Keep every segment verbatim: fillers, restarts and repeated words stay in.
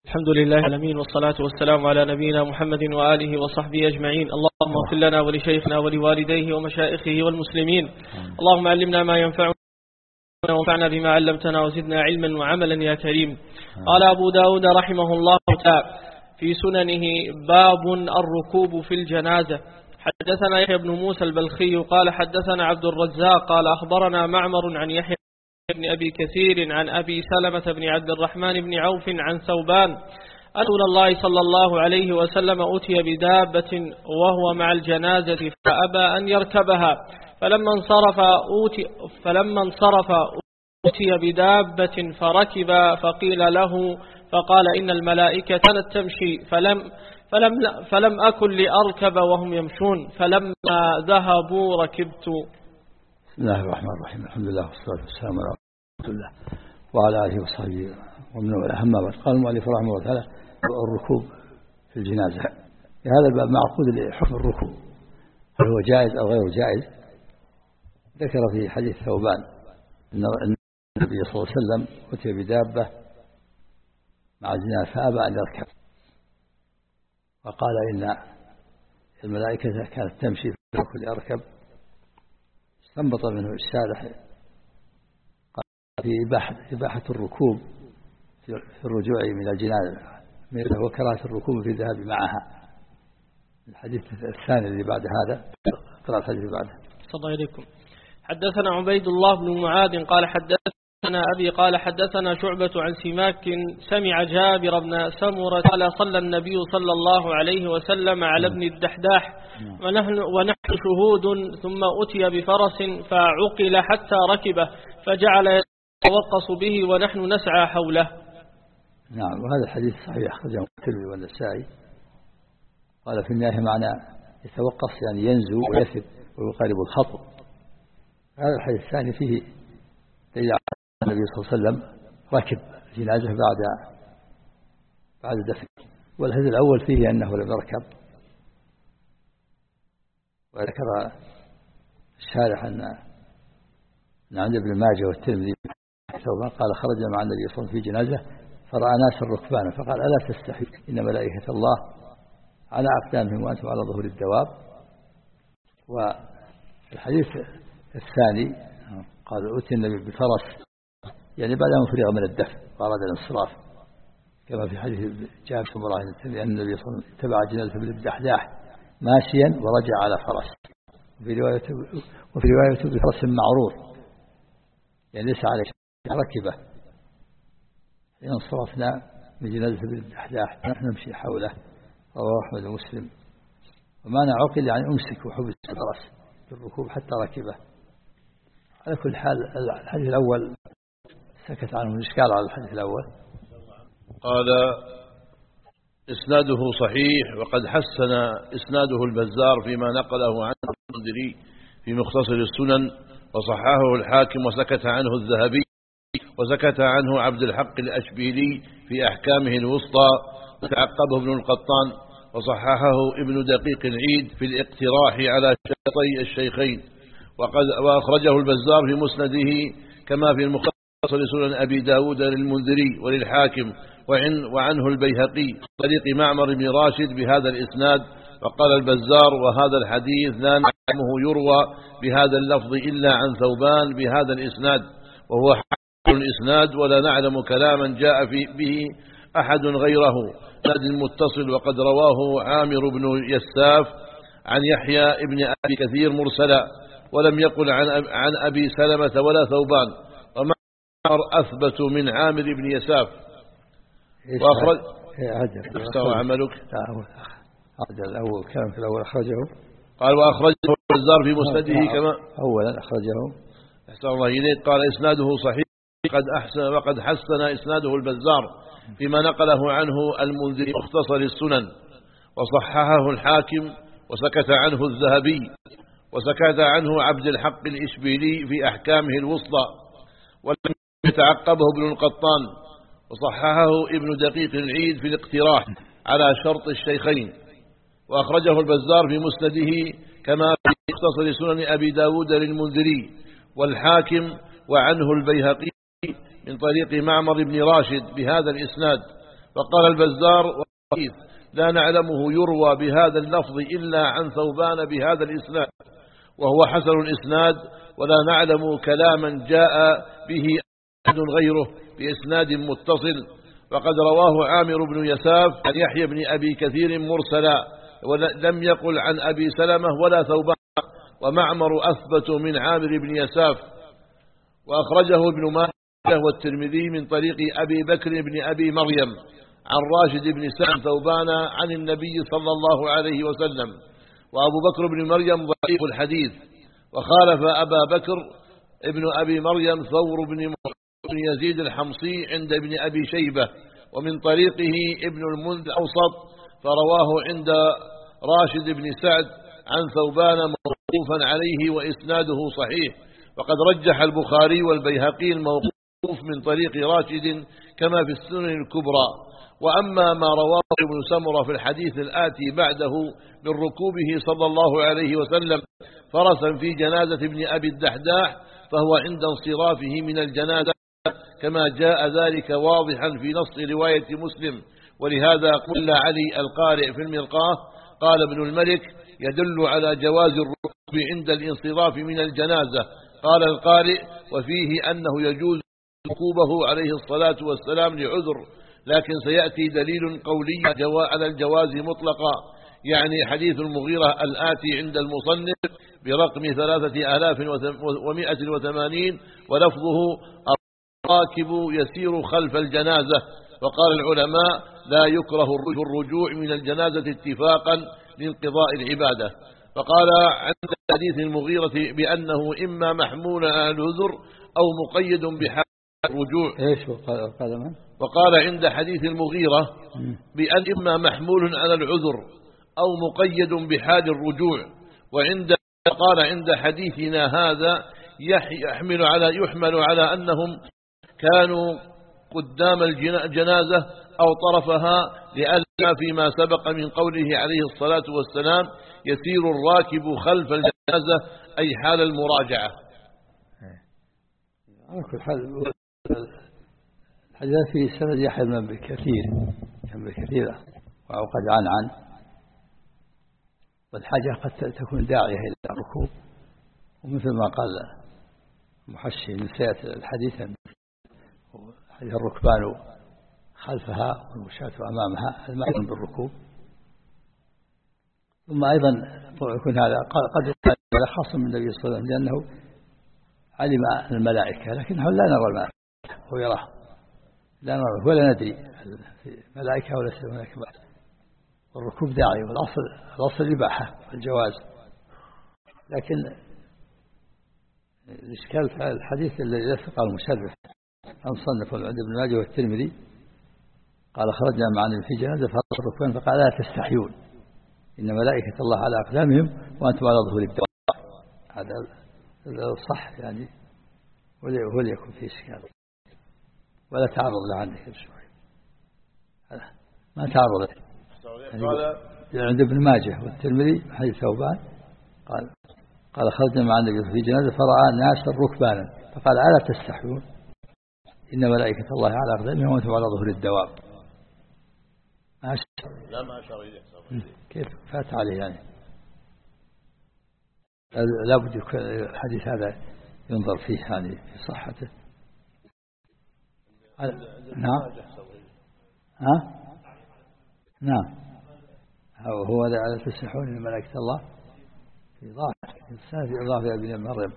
الحمد لله العالمين، والصلاة والسلام على نبينا محمد وآله وصحبه أجمعين. اللهم اغفر لنا ولشيخنا ولوالديه ومشائخه والمسلمين. اللهم علمنا ما ينفعنا وانفعنا بما علمتنا وزدنا علما وعملا يا كريم. قال أبو داود رحمه الله تعالى في سننه: باب الركوب في الجنازة. حدثنا يحيى بن موسى البلخي قال حدثنا عبد الرزاق قال أخبرنا معمر عن يحيى بن أبي كثير عن أبي سلمة بن عبد الرحمن بن عوف عن ثوبان أن رسول الله صلى الله عليه وسلم أتي بدابة وهو مع الجنازة فأبى أن يركبها، فلما انصرف أوتي, فلما انصرف أتي بدابة فركب، فقيل له فقال: إن الملائكة كانت تمشي فلم, فلم, فلم أكن لأركب وهم يمشون، فلما ذهبوا ركبت. بسم الله الرحمن الرحيم. الحمد لله والصلاة والسلام على رسول الله وعلى آله وصحبه ومن والاه. أما بعد، قال المؤلف رحمه الله تعالى: الركوب في الجنازة. هذا الباب معقود لحكم الركوب، هل هو جائز أو غير جائز. ذكر في حديث ثوبان أن النبي صلى الله عليه وسلم أتي بدابة مع الجنازة فأبى أن يركب، وقال: إن الملائكة كانت تمشي فلم أركب. استنبط منه الشارح في إباحة, إباحة الركوب في الرجوع من الجنازة وكراهة الركوب في الذهاب معها. الحديث الثاني اللي بعد هذا، قرأ الحديث اللي بعده. صلى عليكم. حدثنا عبيد الله بن معاذ قال حدثنا أبي قال حدثنا شعبة عن سماك سمع جابر بن سمرة قال: صلى النبي صلى الله عليه وسلم على ابن الدحداح ونحن, ونحن شهود، ثم أتي بفرس فعقل حتى ركبه، فجعل يتوقص به ونحن نسعى حوله. نعم، وهذا الحديث صحيح، أخرجه الترمذي والنسائي. قال في النهاية معنى يتوقص يعني ينزو ويثب ويقارب الخطو. هذا الحديث الثاني فيه دليل على النبي صلى الله عليه وسلم ركب جنازة بعد بعد دفن، والحديث الأول فيه أنه لم يركب. وذكر الشارح أن عند ابن ماجه والترمذي قال: خرج مع النبي صلى الله عليه وسلم في جنازة فرأى ناس ركبانا فقال: ألا تستحي إن ملائكة الله على أقدامهم وأنتم على ظهور الدواب. والحديث الثاني قال: أتي النبي بفرس، يعني بعد أن فرغ من الدفن وأراد الانصراف، كما في حديث جابر بن عبد أن النبي صلى الله عليه وسلم تبع جنازة ابن الدحداح ماشيا ورجع على فرس، وفي رواية وفي رواية بفرس معرور، يعني ليس عليه ركبه. انصرفنا من جنازة ابن الدحداح نحن نمشي حوله، رواه أحمد ومسلم. ومعنى عقل يعني أمسك وحبس الفرس بالركوب حتى ركبه. على كل حال الحديث الأول سكت عنه الإشكال على الحديث الأول. قال: إسناده صحيح، وقد حسن إسناده البزار فيما نقله عنه المنذري في مختصر السنن، وصححه الحاكم وسكت عنه الذهبي، وسكت عنه عبد الحق الأشبيلي في أحكامه الوسطى، وتعقبه ابن القطان، وصححه ابن دقيق العيد في الاقتراح على شرطي الشيخين، وقد وأخرجه البزار في مسنده كما في المختصر سنن أبي داود للمنذري وللحاكم، وعنه البيهقي طريق معمر بن راشد بهذا الإسناد. وقال البزار: وهذا الحديث لا نعلمه يروى بهذا اللفظ إلا عن ثوبان بهذا الإسناد، وهو حسن الإسناد، ولا نعلم كلاما جاء في به أحد غيره سند متصل. وقد رواه عامر بن يساف عن يحيى ابن أبي كثير مرسلا، ولم يقل عن عن أبي سلمة ولا ثوبان، ومعمر أثبت من عامر بن يساف. وأخرج احتوى عملك أخرج الأول كلام في الأول أخرجه. قال: وأخرجه البزار في مسنده كما أولا أخرجه. أحسن الله إليك. قال: إسناده صحيح، قد أحسن وقد حسن إسناده البزار فيما نقله عنه المنذري مختصر السنن، وصححه الحاكم، وسكت عنه الذهبي، وسكت عنه عبد الحق الإشبيلي في أحكامه الوسطى، ولم يتعقبه ابن القطان، وصححه ابن دقيق العيد في الاقتراح على شرط الشيخين، وأخرجه البزار في مسنده كما في مختصر سنن أبي داود للمنذري والحاكم، وعنه البيهقي من طريق معمر بن راشد بهذا الإسناد، فقال البزار والحديث لا نعلمه يروى بهذا اللفظ إلا عن ثوبان بهذا الإسناد، وهو حسن الإسناد، ولا نعلم كلاما جاء به أحد غيره بإسناد متصل. وقد رواه عامر بن يساف عن يحيى بن أبي كثير مرسلا، ولم يقل عن أبي سلمة ولا ثوبان، ومعمر أثبت من عامر بن يساف. وأخرجه ابن ماجه والترمذي من طريق أبي بكر بن أبي مريم عن راشد بن سعد ثوبان عن النبي صلى الله عليه وسلم. وأبو بكر بن مريم ضعيف الحديث، وخالف أبا بكر ابن أبي مريم ثور بن يزيد الحمصي عند ابن أبي شيبة، ومن طريقه ابن المنذر أوسط فرواه عند راشد بن سعد عن ثوبان موقوفا عليه وإسناده صحيح. وقد رجح البخاري والبيهقي الموقوف من طريق راشد كما في السنن الكبرى. وأما ما رواه ابن سمرة في الحديث الآتي بعده من ركوبه صلى الله عليه وسلم فرسا في جنازة ابن أبي الدحداح فهو عند انصرافه من الجنازة، كما جاء ذلك واضحا في نص رواية مسلم. ولهذا قال علي القارئ في المرقاة قال ابن الملك يدل على جواز الركوب عند الانصراف من الجنازة. قال القارئ وفيه أنه يجوز ركوبه عليه الصلاة والسلام لعذر، لكن سيأتي دليل قولي على الجواز مطلقا، يعني حديث المغيرة الآتي عند المصنف برقم ثلاثة آلاف ومائة وثمانين ولفظه الراكب يسير خلف الجنازة. وقال العلماء لا يكره الرجوع من الجنازة اتفاقا لانقضاء العبادة. فقال عند حديث المغيرة بأنه إما محمول على العذر أو مقيد بحال الرجوع. إيش وقال من؟ وقال عند حديث المغيرة بأن إما محمول على العذر أو مقيد بحال الرجوع. وعند قال عند حديثنا هذا يحمل على يحمل على أنهم كانوا قدام الجنازة أو طرفها، لأن فيما سبق من قوله عليه الصلاة والسلام يسير الراكب خلف الجنازة أي حال المراجعة. على كل حال الحديث في سند يحيى بن أبي كثير كان بكثيرة وقد عن عن والحاجة قد تكون داعية إلى الركوب، ومثل ما قال محشي نسيت الحديث حديث الركبان خلفها والمشاة أمامها المأذون بالركوب. ثم أيضا يكون هذا قد يكون خاص من النبي صلى الله عليه وسلم لأنه علم الملائكة، لكنه لا نرى الملائكة هو يراه لا نرى ولا ندري ملائكة ولا سيد ملائكة. والركوب داعي، والأصل الأصل الإباحة والجواز. لكن الإشكال في الحديث الذي قال المشرف عن صنف عند ابن ماجه والترمذي قال خرجنا مع النبي في جنازة فرأس الركبان فقال لا تستحيون إن ملائكة الله على أقدامهم وأنتم على ظهور الدواب. هذا صح يعني، ولا يكون فيه إشكال ولا تعرض له عندك شوي، ما تعرض يعني عند ابن ماجه والترمذي حديث ثوبان قال قال خرجنا مع النبي في جنازة فرأى ناس ركبانا فقال ألا تستحيون إن ملائكة الله على أقدامهم وأنتم على ظهور الدواب. ما لا ما أشار إليه كيف فات عليه يعني. لا بد يكون الحديث هذا ينظر فيه يعني في صحته. نعم ها نعم هو هذا على تسحون من ملائكة الله في ضعف الإنسان في إضافة ابن مريم.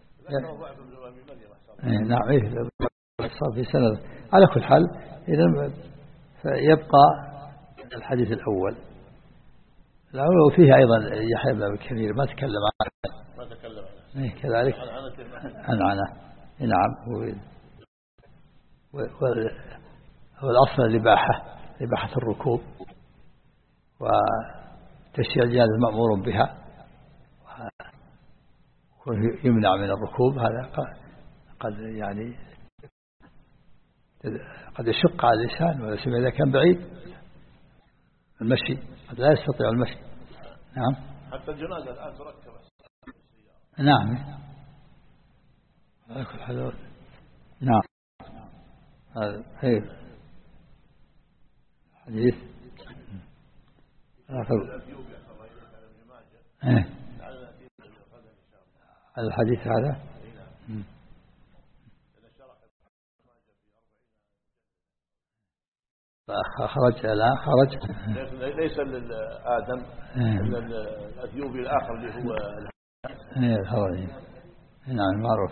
نعم إيه صار في سنة. على كل حال إذا يبقى الحديث الأول الأول وفيه أيضا يحيى بن أبي كثير ما تكلم عنه ما تكلم عنه إيه كذلك عن عنه نعم. والأصل الإباحة إباحة الركوب وتشييع الجنازة مأمور بها ويمنع من الركوب. هذا قد يعني قد يشق على اللسان ولا سيما إذا كان بعيد المشي قد لا يستطيع المشي. نعم حتى الجنازة الآن تركب نعم على كل حال. نعم هذا حديث آخر إيه. الحديث هذا خرج الآن خرج ليس للآدم إلا الأثيوبي الآخر اللي هو الهوائي. نعم معروف.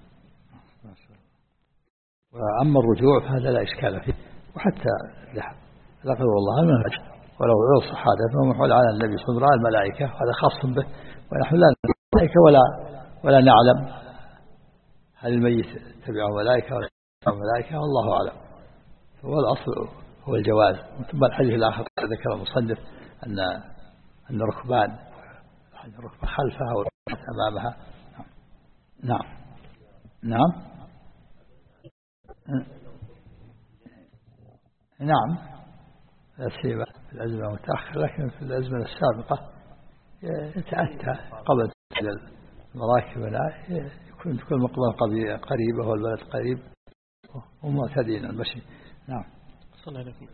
وأما الرجوع فهذا لا إشكال فيه، وحتى لا قدر الله المنهج ولو عرض صحابة فهو محول على النبي صلى الله عليه وسلم الملائكة، هذا خاص به، ونحن لا الملائكة ولا ولا نعلم هل الميت تبعه ملائكة ولا تبعه ملائكة، والله أعلم. هو الأصل هو الجواز. ثم الحديث الآخر ذكر المصنف أن أن الركبان الركبة خلفها والركبة أمامها. نعم نعم نعم لا سيما في الأزمة المتأخرة، لكن في الأزمة السابقة يتأتى قبل المراكب ولا يكون كل مقبرة قريبة والبلد قريب ومعتدين المشي. نعم. صلى الله عليه وسلم.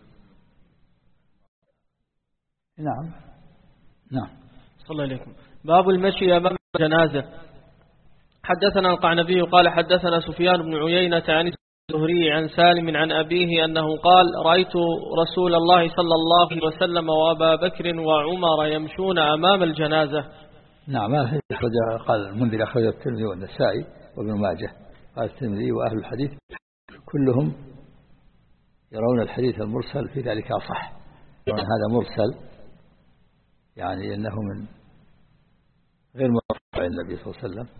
نعم نعم. صلى الله عليه وسلم. باب المشي أمام الجنازة. حدثنا القعنبي قال حدثنا سفيان بن عيينة عن الزهري عن سالم عن أبيه أنه قال رأيت رسول الله صلى الله عليه وسلم وأبا بكر وعمر يمشون أمام الجنازة. نعم. قال المنذر أخرج الترمذي والنسائي وابن ماجه. قال الترمذي وأهل الحديث كلهم يرون الحديث المرسل في ذلك أصح. هذا مرسل يعني أنه من غير مرفوع النبي صلى الله عليه وسلم.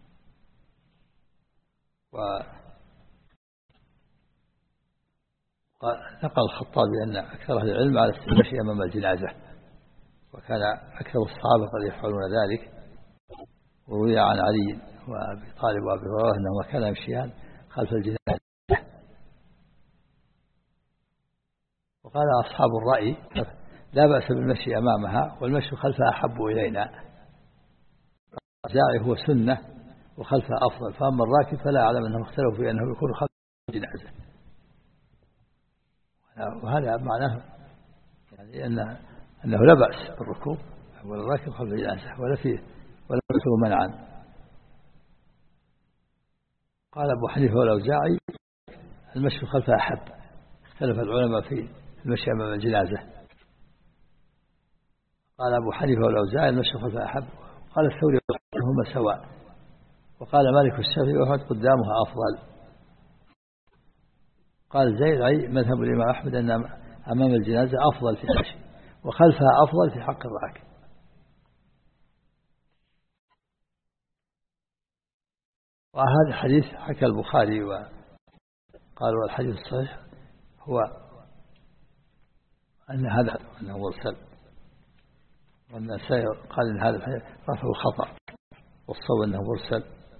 ونقل الخطابي أن أكثر أهل العلم على المشي أمام الجنازة، وكان أكثر الصحابة قد يفعلون ذلك. وروي عن علي وأبي طالب وأبي هريرة أنهما كانا يمشيان خلف الجنازة. وقال أصحاب الرأي لا بأس بالمشي أمامها، والمشي خلفها أحب إلينا. الجاعي هو سنة وخلفها أفضل، فأما الراكب فلا أعلم أنهم اختلفوا في أنه يكون خلف الجنازة. وهذا معناه يعني أن أنه لا بأس بالركوب والراكب خلف الجنازة ولا فيه ولا يكون منعا. قال أبو حنيفة والأوزاعي المشي خلفها أحب. اختلف العلماء في المشي أمام الجنازة. قال أبو حنيفة والأوزاعي المشي خلفها أحب. قال الثوري هما سواء. وقال مالك الشافعي وأحمد قدامها أفضل. قال زيد مذهب الإمام أحمد أن أمام الجنازة أفضل في المشي، وخلفها أفضل في حق الراكب. وهذا الحديث حكى البخاري وقال والحديث الصحيح هو أن هذا أنه مرسل، والنسائي قال أن هذا الحديث رفعه خطأ، والصواب أنه مرسل.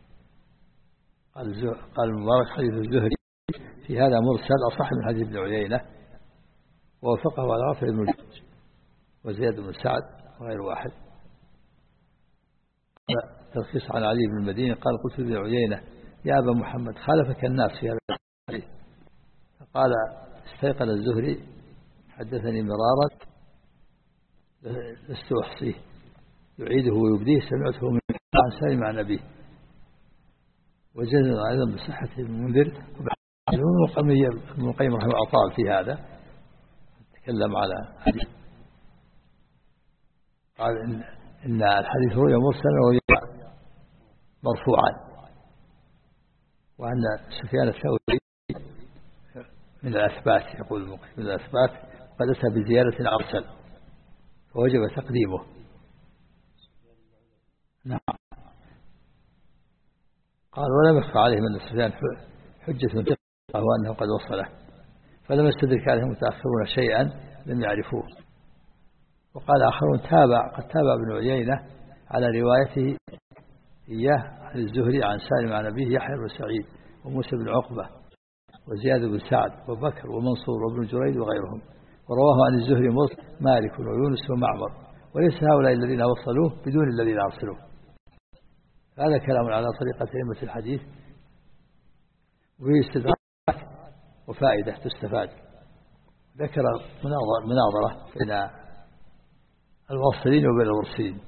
قال قال المبارك حديث الزهري في هذا مرسل أصح من حديث ابن عيينة، ووافقه على رافع بن الجوج وزياد بن سعد وغير واحد. تلخيص عن علي بن المديني قال قلت ابن عيينة يا أبا محمد خالفك الناس في هذا الحديث، فقال استيقن الزهري حدثني مرارا لست أحصيه يعيده ويبديه سمعته من عن سالم عن أبيه. وجدنا أيضا بصحة المنذر ابن القيم رحمه الله أطال في هذا، تكلم على حديث قال إن, إن الحديث روي مرسلا وروي مرفوعا، وأن سفيان الثوري من الأثبات يقول المقيم من الأثبات وقد أتى بزيادة أرسل فوجب تقديمه. نعم. قال ولم يخفى عليهم أن سفيان حجة ثقة وأنه قد وصله، فلم يستدرك عليهم متأخرون شيئا لم يعرفوه. وقال آخرون تابع قد تابع ابن عيينة على روايته إياه عن الزهري عن سالم عن أبيه يحيى بن سعيد وموسى بن عقبة وزياد بن سعد وبكر ومنصور وابن جريد وغيرهم، ورواه عن الزهري مرسل مالك ويونس ومعمر، وليس هؤلاء الذين وصلوه بدون الذين أرسلوه. هذا كلام على طريقة أئمة الحديث، وفيه استدراك وفائدة تستفاد ذكر مناظرة بين المرسلين وبين المرسلين.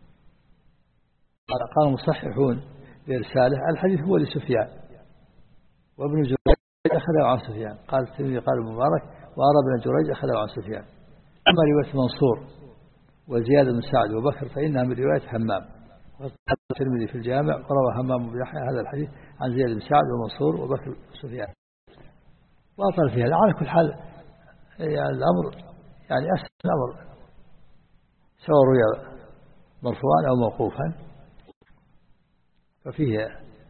قال المصححون لرسالة الحديث هو لسفيان، وابن جريج أخذه عن سفيان. قال الترمذي قال المبارك وأرى ابن جريج أخذه عن سفيان. أما رواية منصور وزياد بن سعد وبكر فإنها من رواية همام. قال الترمذي في الجامع وروى همام بن يحيى هذا الحديث عن زياد بن سعد ومنصور وبكر وسفيان. وأطل فيها. على كل حال يعني الأمر يعني أسهل الأمر سواء روي مرفوعا أو موقوفا ففيه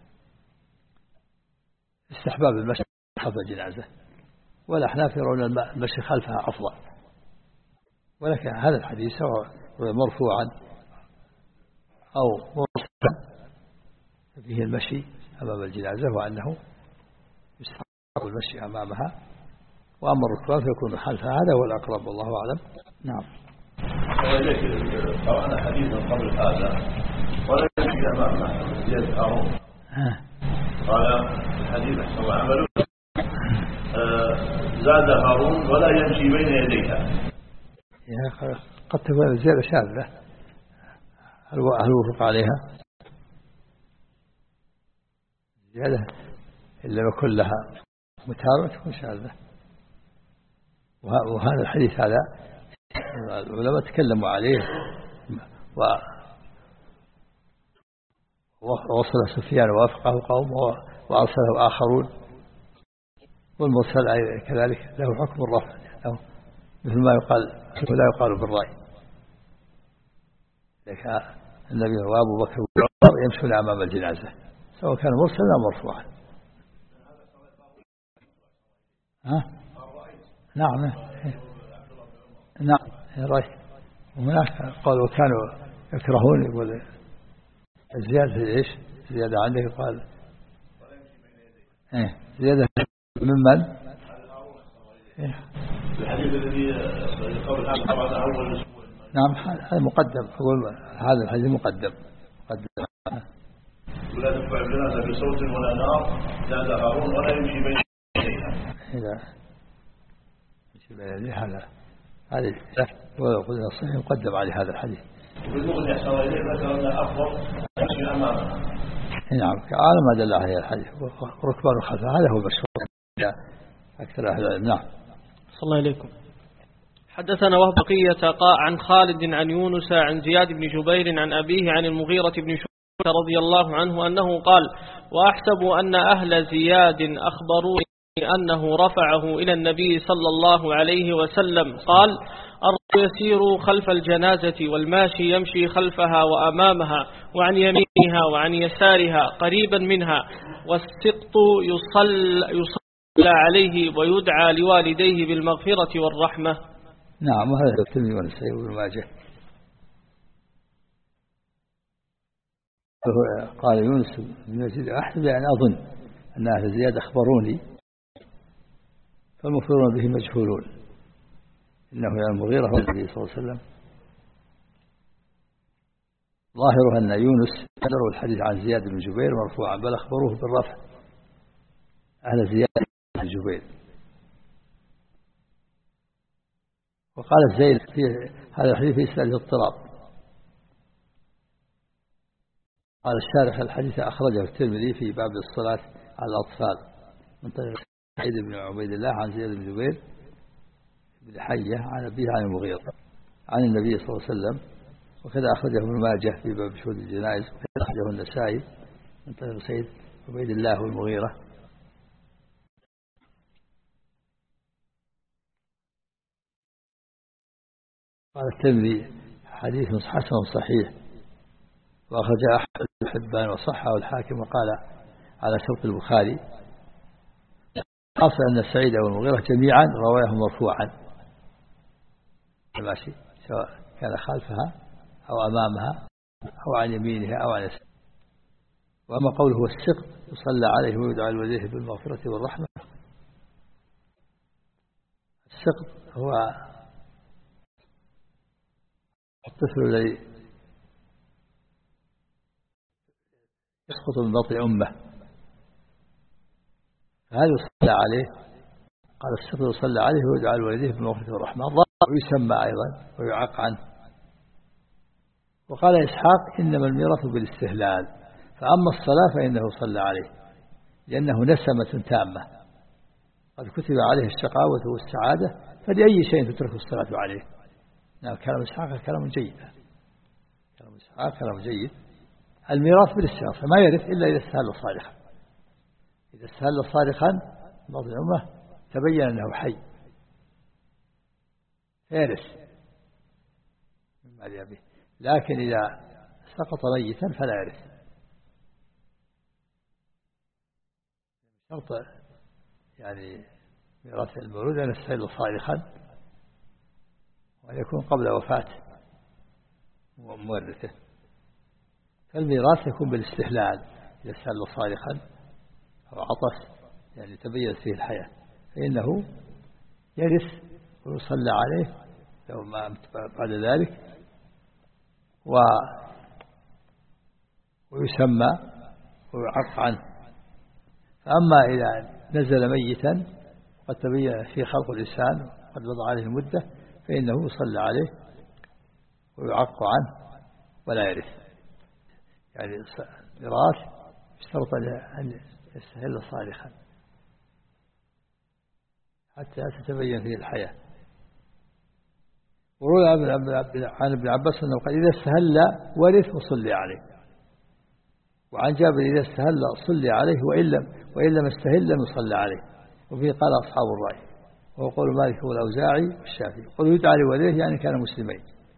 استحباب المشي خلف الجنازة، والأحناف يرون المشي خلفها أفضل. ولكن هذا الحديث سواء مرفوعا أو مرسلا فيه المشي أمام الجنازة، وأنه يستحب المشي أمامها، وأما الركبان فيكون خلفها. هذا هو الأقرب والله أعلم. نعم. قرأنا حديثا قبل هذا ولا يمشي أمامها زيادة هارون. قال الحديث أحسن عمله زاد هارون ولا يمشي بين يديها. قد تكون زيادة شاذة، هل وفق عليها زيادة إلا وكن لها متابعة تكون شاذة. وهذا الحديث هذا العلماء تكلموا عليه ووصل سفيان ووافقه قوم وأرسله آخرون، والمرسل كذلك له حكم الرفع مثل ما يقال لا يقال بالرأي. لكن النبي وأبو بكر وعمر يمشون أمام الجنازة سواء كان مرسلا أو مرفوعا. ها؟ نعم نعم رأي. وهناك قالوا كانوا يكرهون يقول الزيادة إيش زيادة عنده. قال إيه زيادة ممن إيه الحديث الذي قبل هذا طبعا أول أسبوع. نعم هذا مقدم. أقول هذا الحديث مقدم مقدم. ولا تدفع الجنازة بصوت ولا نار زاد هارون ولا يمشي بين يديها. إذا يمشي بين يديها هذا هذه وقلنا الصحيح مقدم على هذا الحديث. بالمغني أحسن إليه ذكر أن أفضل يمشي أمامه. نعم على ما دل عليه الحديث. وركبان خلفه هذا هو المشهور أكثر أهل العلم. نعم. صلى الله عليكم. حدثنا وهب بقية قاء عن خالد عن يونس عن زياد بن جبير عن أبيه عن المغيرة بن شعبة رضي الله عنه أنه قال وأحسب أن أهل زياد أخبروا أنه رفعه إلى النبي صلى الله عليه وسلم قال الرجل يسير خلف الجنازة والماشي يمشي خلفها وأمامها وعن يمينها وعن يسارها قريبا منها والسقط يصلى يصلى عليه ويدعى لوالديه بالمغفرة والرحمة. نعم وهذا الترمذي والنسائي وابن ماجه. قال يونس بن يزيد أحسب أن أظن أن أهل زياد أخبروني فالمخبرون به مجهولون إنه يعني المغيرة هو النبي صلى الله عليه وسلم. ظاهره أن يونس قدروا الحديث عن زياد بن جبير مرفوعا بل أخبروه بالرفع أهل زياد بن جبير. وقال الزيد في هذا الحديث في إسناده اضطراب. قال الشارح الحديث أخرجه الترمذي في باب الصلاة على الأطفال من طريق سعيد بن عبيد الله عن زياد بن جبير بن حية عن أبيه عن المغيرة عن النبي صلى الله عليه وسلم. وكذا أخرجه ابن ماجه في باب شهود الجنائز وكذا أخرجه النسائي من طريق سعيد بن عبيد الله والمغيرة. قال الترمذي حديث حسن صحيح وأخرج أحمد بن حبان وصححه الحاكم وقال على شرط البخاري. خاصة أن سعيد والمغيرة جميعا رواه مرفوعا ماشي سواء كان خلفها أو أمامها أو عن يمينها أو عن يسارها. وأما قوله هو السقط يصلى عليه ويدعى الوالديه بالمغفرة والرحمة. السقط هو الطفل الذي يسقط من بطن أمه فهذا يصلى عليه قال السقط يصلى عليه ويدعى الوالديه بالمغفرة والرحمة ويسمى أيضا ويعق عنه. وقال إسحاق إنما الميراث بالاستهلال، فأما الصلاة فإنه صلى عليه لأنه نسمة تامة قد كتب عليه الشقاوة والسعادة، فلأي شيء تترك الصلاة عليه. نعم كلام إسحاق كلام جيد، كلام إسحاق كلام جيد. الميراث بالاستهلال، فما يرث إلا إذا استهل صالحا. إذا استهل صالحا بعض الأمة تبين أنه حي يرث من مال أبيه، لكن إذا سقط ميتا فلا يرث. شرط يعني ميراث المولود أن يستهل صالحا وأن يكون قبل وفاة مورثه. فالميراث يكون بالاستهلال، إذا استهل صالحا أو عطس يعني تبين فيه الحياة فإنه يرث ويصلى عليه لو ما بعد ذلك و ويسمى ويعق عنه. فأما إذا نزل ميتا قد تبين فيه خلق الإنسان وقد مضى عليه المدة فإنه يصلى عليه ويعق عنه ولا يرث. يعني ميراث اشترط أن يستهل صالحا حتى تتبين فيه الحياة. وروي عن ابن عباس أنه قال إذا استهل ورث وصلي عليه، وعن جابر إذا استهل صلي عليه وإن لم وإن لم استهل لم يصلى عليه. وفيه قال أصحاب الرأي، وهو قول مالك والأوزاعي والشافعي. قالوا يدعى لوليه يعني كان مسلمين.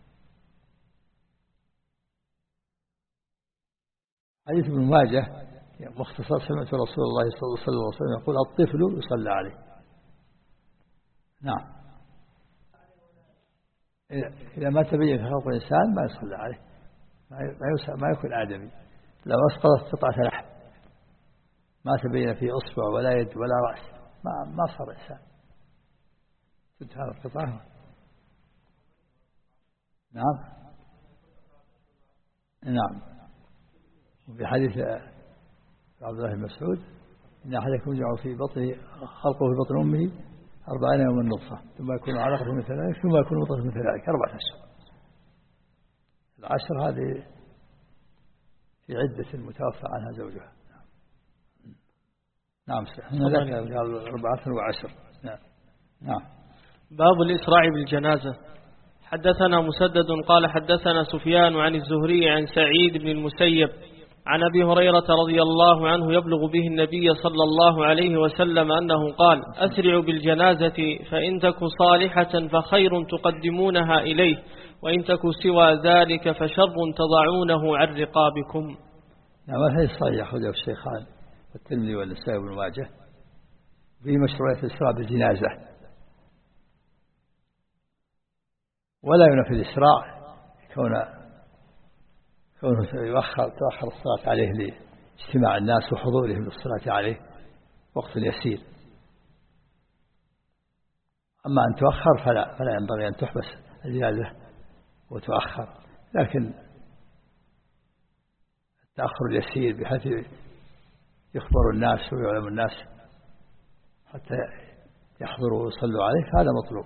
حديث ابن ماجه مختصر سمعت رسول الله صلى الله عليه وسلم يقول الطفل يصلى عليه. نعم إذا ما تبين في خلق الإنسان ما يصلى عليه، ما يكون آدمي. لو أسقطت قطعة لحم ما تبين فيه أصبع ولا يد ولا رأس ما ما صار إنسان. تنتهى القطعة. نعم نعم. وفي حديث عبد الله بن مسعود إن أحدكم يجمع في بطنه خلقه في بطن أمه أربعين يوما نطفة ثم يكون علقة مثل ذلك ثم يكون مضغة مثل ذلك أربعة أشهر. العشر هذه في عدة المتوفى عنها زوجها. نعم هنا قال أربعة وعشر. نعم نعم. باب الإسراع بالجنازة. حدثنا مسدد قال حدثنا سفيان عن الزهري عن سعيد بن المسيب عن أبي هريرة رضي الله عنه يبلغ به النبي صلى الله عليه وسلم أنه قال أسرعوا بالجنازة فإن تك صالحة فخير تقدمونها إليه وإن تك سوى ذلك فشر تضعونه عن رقابكم. نعم هذا صحيح أخرجه الشيخان والترمذي والنسائي وابن ماجه في مشروعية الإسراع بالجنازة، ولا ينفي الإسراع كون كونه يؤخر تؤخر الصلاة عليه لاجتماع الناس وحضورهم للصلاة عليه وقت يسير. أما أن تؤخر فلا فلا ينبغي أن تحبس الجنازة وتؤخر، لكن التأخر اليسير بحيث يخبر الناس ويعلم الناس حتى يحضروا ويصلوا عليه هذا مطلوب.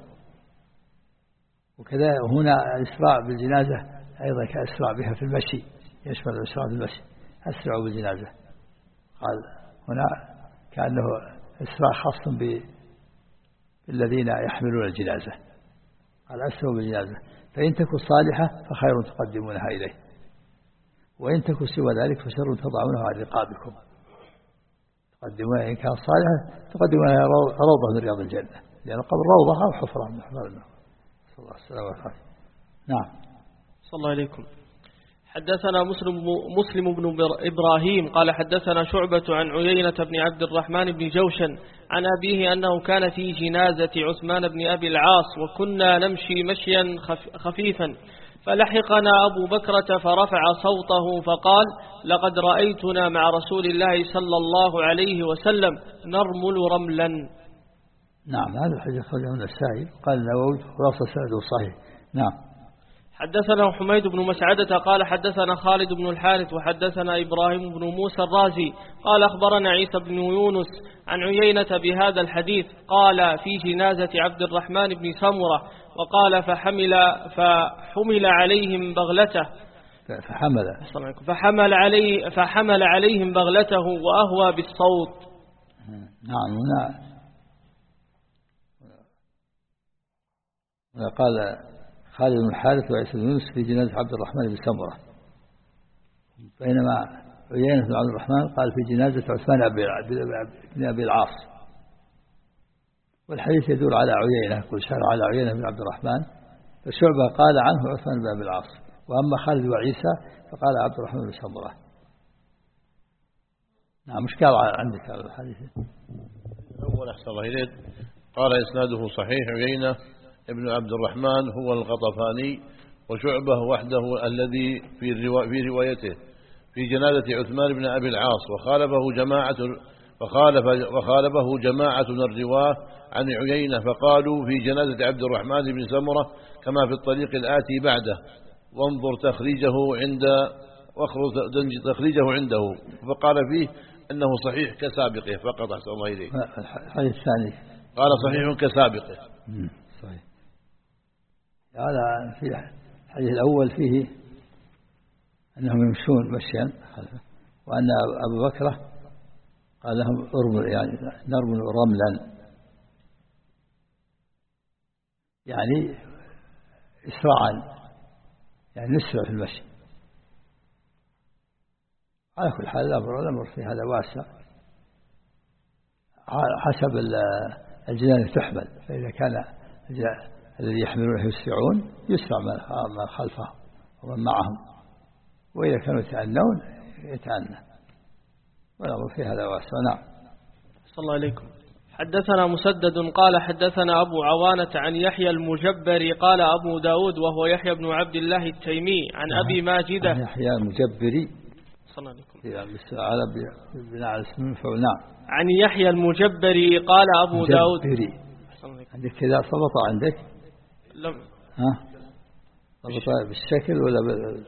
وكذا هنا الإسراع بالجنازة أيضا كأسرع بها في المشي، يشمل الإسراع بالمشي أسرع بالجنازة. قال هنا كأنه إسراع خاص بالذين يحملون الجنازة، قال أسرع بالجنازة فإن تكن صالحة فخير تقدمونها إليه وإن تكن سوى ذلك فشر تضعونها عن رقابكم. تقدمونها إن كان صالحة تقدمونها روضة من رياض الجنة، لأن قبل روضها أو حفرة من حفر النار. صلى الله عليه وسلم. نعم. صلى الله عليكم. حدثنا مسلم مسلم بن إبراهيم قال حدثنا شعبة عن عيينة بن عبد الرحمن بن جوشن عن أبيه أنه كان في جنازة عثمان بن أبي العاص وكنا نمشي مشيا خفيفا فلحقنا أبو بكرة فرفع صوته فقال لقد رأيتنا مع رسول الله صلى الله عليه وسلم نرمل رملا. نعم هذا الحديث أخرجه النسائي قال النووي خلاصة سنده صحيح. نعم. حدثنا حميد بن مسعدة قال حدثنا خالد بن الحارث وحدثنا إبراهيم بن موسى الرازي قال أخبرنا عيسى بن يونس عن عيينة بهذا الحديث قال في جنازة عبد الرحمن بن سمرة وقال فحمل, فحمل عليهم بغلته فحمل فحمل, عليه فحمل عليهم بغلته وأهوى بالصوت. نعم. هنا قال خالد بن الحارث وعيسى بن يونس في جنازة عبد الرحمن بن سمرة، بينما عيينة بن عبد الرحمن قال في جنازة عثمان بن أبي العاص. والحديث يدور على عيينة، كل شهر على عيينة بن عبد الرحمن، فشعبة قال عنه عثمان بن أبي العاص، وأما خالد وعيسى فقال عبد الرحمن بن سمرة. نعم. مش قال عندك هذا الحديث؟ أول أحسن الله إليك قال إسناده صحيح. عيينة ابن عبد الرحمن هو الغطفاني، وشعبة وحده الذي في, الروا في روايته في جنازة عثمان بن أبي العاص، وخالفه جماعة وخالف وخالفه جماعة من الرواه عن عيينة فقالوا في جنازة عبد الرحمن بن سمرة كما في الطريق الآتي بعده، وانظر تخريجه عند تخريجه عنده، فقال فيه أنه صحيح كسابقه فقط. أحسن الله إليه. الحديث الثاني قال صحيح كسابقه. صحيح. هذا في الحديث الأول فيه أنهم يمشون مشيا خلفه، وأن أبو بكر قال لهم ارموا يعني نرموا رملا، يعني إسراعا، يعني نسرع في المشي. على كل حال الأمر في هذا واسع حسب الجنازة تحمل، فإذا كان الذي يحملونه يسرعون يسرع من خلفهم ومن معهم، وإذا كانوا يتأنون يتأنى، والأمر في هذا واسع. نعم. صلى الله عليكم. حدثنا مسدد قال حدثنا أبو عوانة عن يحيى المجبري قال أبو داود وهو يحيى بن عبد الله التيمي عن أبي ماجدة. يحيى المجبري صلى الله عليكم. على بناء على اسم مفعول. نعم. عن يحيى المجبري قال أبو داود. عندك كذا ضبط عندك؟ لم. ها ضبط بالشكل ولا بال...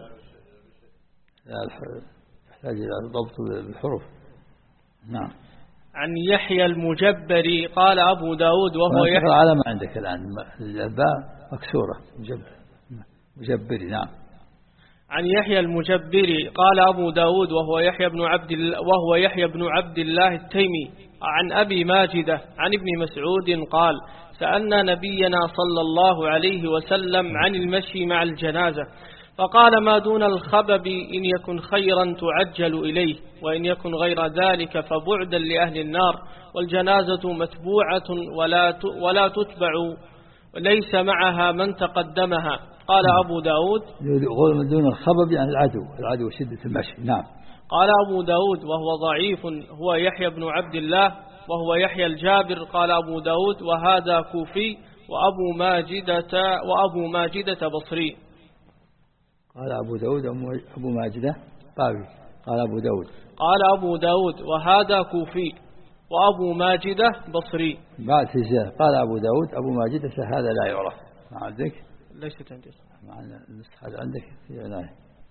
يحتاج إلى ضبط بالحروف. نعم. عن يحيى المجبري قال أبو داود وهو يحيى على ما عندك الآن الباء مكسورة مجبر مجبري. نعم. عن يحيى المجبري قال أبو داود وهو يحيى بن عبد وهو يحيى بن عبد الله التيمي عن أبي ماجدة عن ابن مسعود قال سألنا نبينا صلى الله عليه وسلم عن المشي مع الجنازة فقال ما دون الخبب إن يكن خيرا تعجل إليه، وإن يكن غير ذلك فبعدا لأهل النار، والجنازة متبوعة ولا ولا تتبع ليس معها من تقدمها. قال أبو داود دون الخبب يعني العدو العدو شدة المشي. نعم. قال أبو داود وهو ضعيف هو يحيى بن عبد الله وهو يحيى الجابر. قال أبو داود وهذا كوفي وأبو ماجدة وأبو ماجدة بصري. قال أبو داود أبو ماجدة قاوي. قال أبو داود قال أبو داود وهذا كوفي وأبو ماجدة بصري. بعد في زيادة قال أبو داود أبو ماجدة هذا لا يعرف. ما عندك؟ ليست عندي. معنا النسخة عندك في عناية.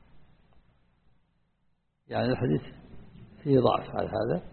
يعني الحديث فيه ضعف على هذا.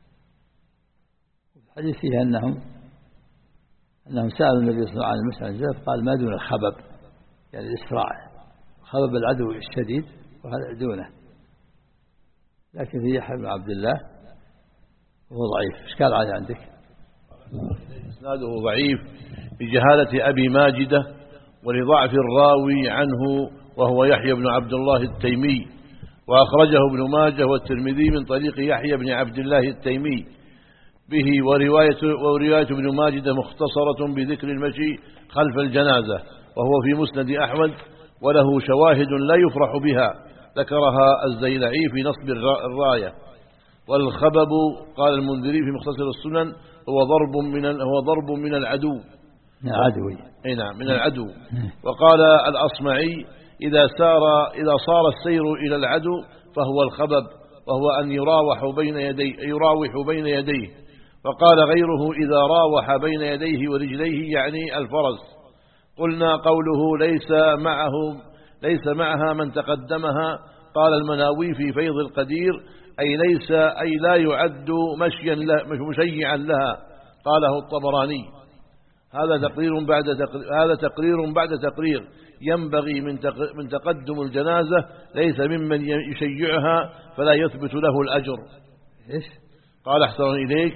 الحديث فيه أنهم أنهم سألوا النبي صلى الله عليه وسلم عن المشي قال ما دون الخبب يعني الإسراع، خبب العدو الشديد وهذا دونه. لكن في يحيى بن عبد الله وهو ضعيف. إيش قال عليه عندك؟ إسناده ضعيف بجهالة أبي ماجدة ولضعف الراوي عنه وهو يحيى بن عبد الله التيمي، وأخرجه ابن ماجه والترمذي من طريق يحيى بن عبد الله التيمي به، ورواية, ورواية ابن ماجه مختصرة بذكر المشي خلف الجنازة، وهو في مسند أحمد وله شواهد لا يفرح بها ذكرها الزيلعي في نصب الراية. والخبب قال المنذري في مختصر السنن هو ضرب من هو ضرب من العدو من العدو اي نعم من العدو. وقال الأصمعي إذا سار إذا صار السير إلى العدو فهو الخبب، وهو أن يراوح بين يديه يراوح بين يديه. وقال غيره إذا راوح بين يديه ورجليه يعني الفرس. قلنا قوله ليس معه ليس معها من تقدمها. قال المناوي في فيض القدير أي ليس أي لا يعد مشيا مشيعا لها. قاله الطبراني. هذا تقرير بعد تقرير هذا تقرير بعد تقرير. ينبغي من من تقدم الجنازة ليس ممن يشيعها فلا يثبت له الأجر. إيش؟ قال أحسن إليك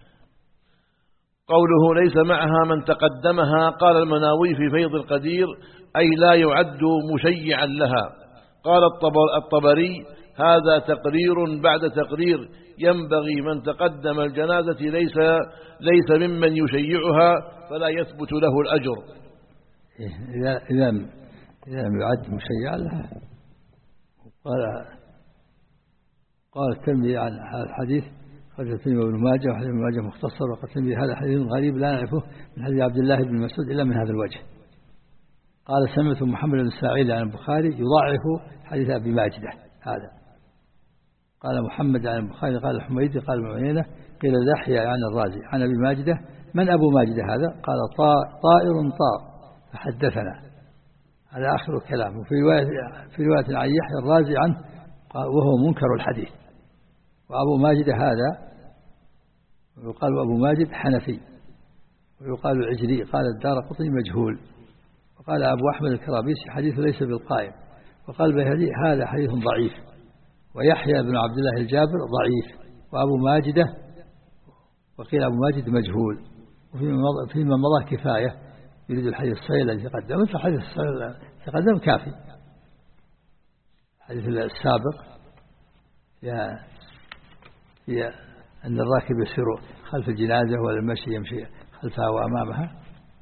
قوله ليس معها من تقدمها. قال المناوي في فيض القدير أي لا يعد مشيعا لها. قال الطبري هذا تقرير بعد تقرير. ينبغي من تقدم الجنازة ليس ليس ممن يشيعها فلا يثبت له الأجر. إذا إذا إذا لم يعد مشيعا لها. قال قال الترمذي عن هذا الحديث قال الترمذي وابن ماجه وحديث ابن ماجه مختصر. وقال الترمذي هذا حديث غريب لا نعرفه من حديث عبد الله بن مسعود إلا من هذا الوجه. قال سمعت محمد بن سعيد عن البخاري يضاعف حديث أبي ماجده هذا. قال محمد عن البخاري قال الحميدي قال ابن عيينة قيل يحيى عن الرازي عن أبي ماجده. من أبو ماجده هذا؟ قال طائر طار فحدثنا. هذا آخر الكلام. وفي رواية في رواية عن يحيى الرازي عنه وهو منكر الحديث. وأبو ماجد هذا ويقال أبو ماجد حنفي ويقال العجلي. قال الدارقطني مجهول. وقال أبو أحمد الكرابيسي حديث ليس بالقائم. وقال البيهقي هذا حديث ضعيف. ويحيى بن عبد الله الجابر ضعيف. وأبو ماجده وقيل أبو ماجد مجهول. وفيما مضى كفاية يريد الحديث الصحيح الذي تقدم. فالحديث الصحيح الذي تقدم كافي. الحديث السابق يا هي أن الراكب يسير خلف الجنازة والمشي يمشي خلفها وأمامها.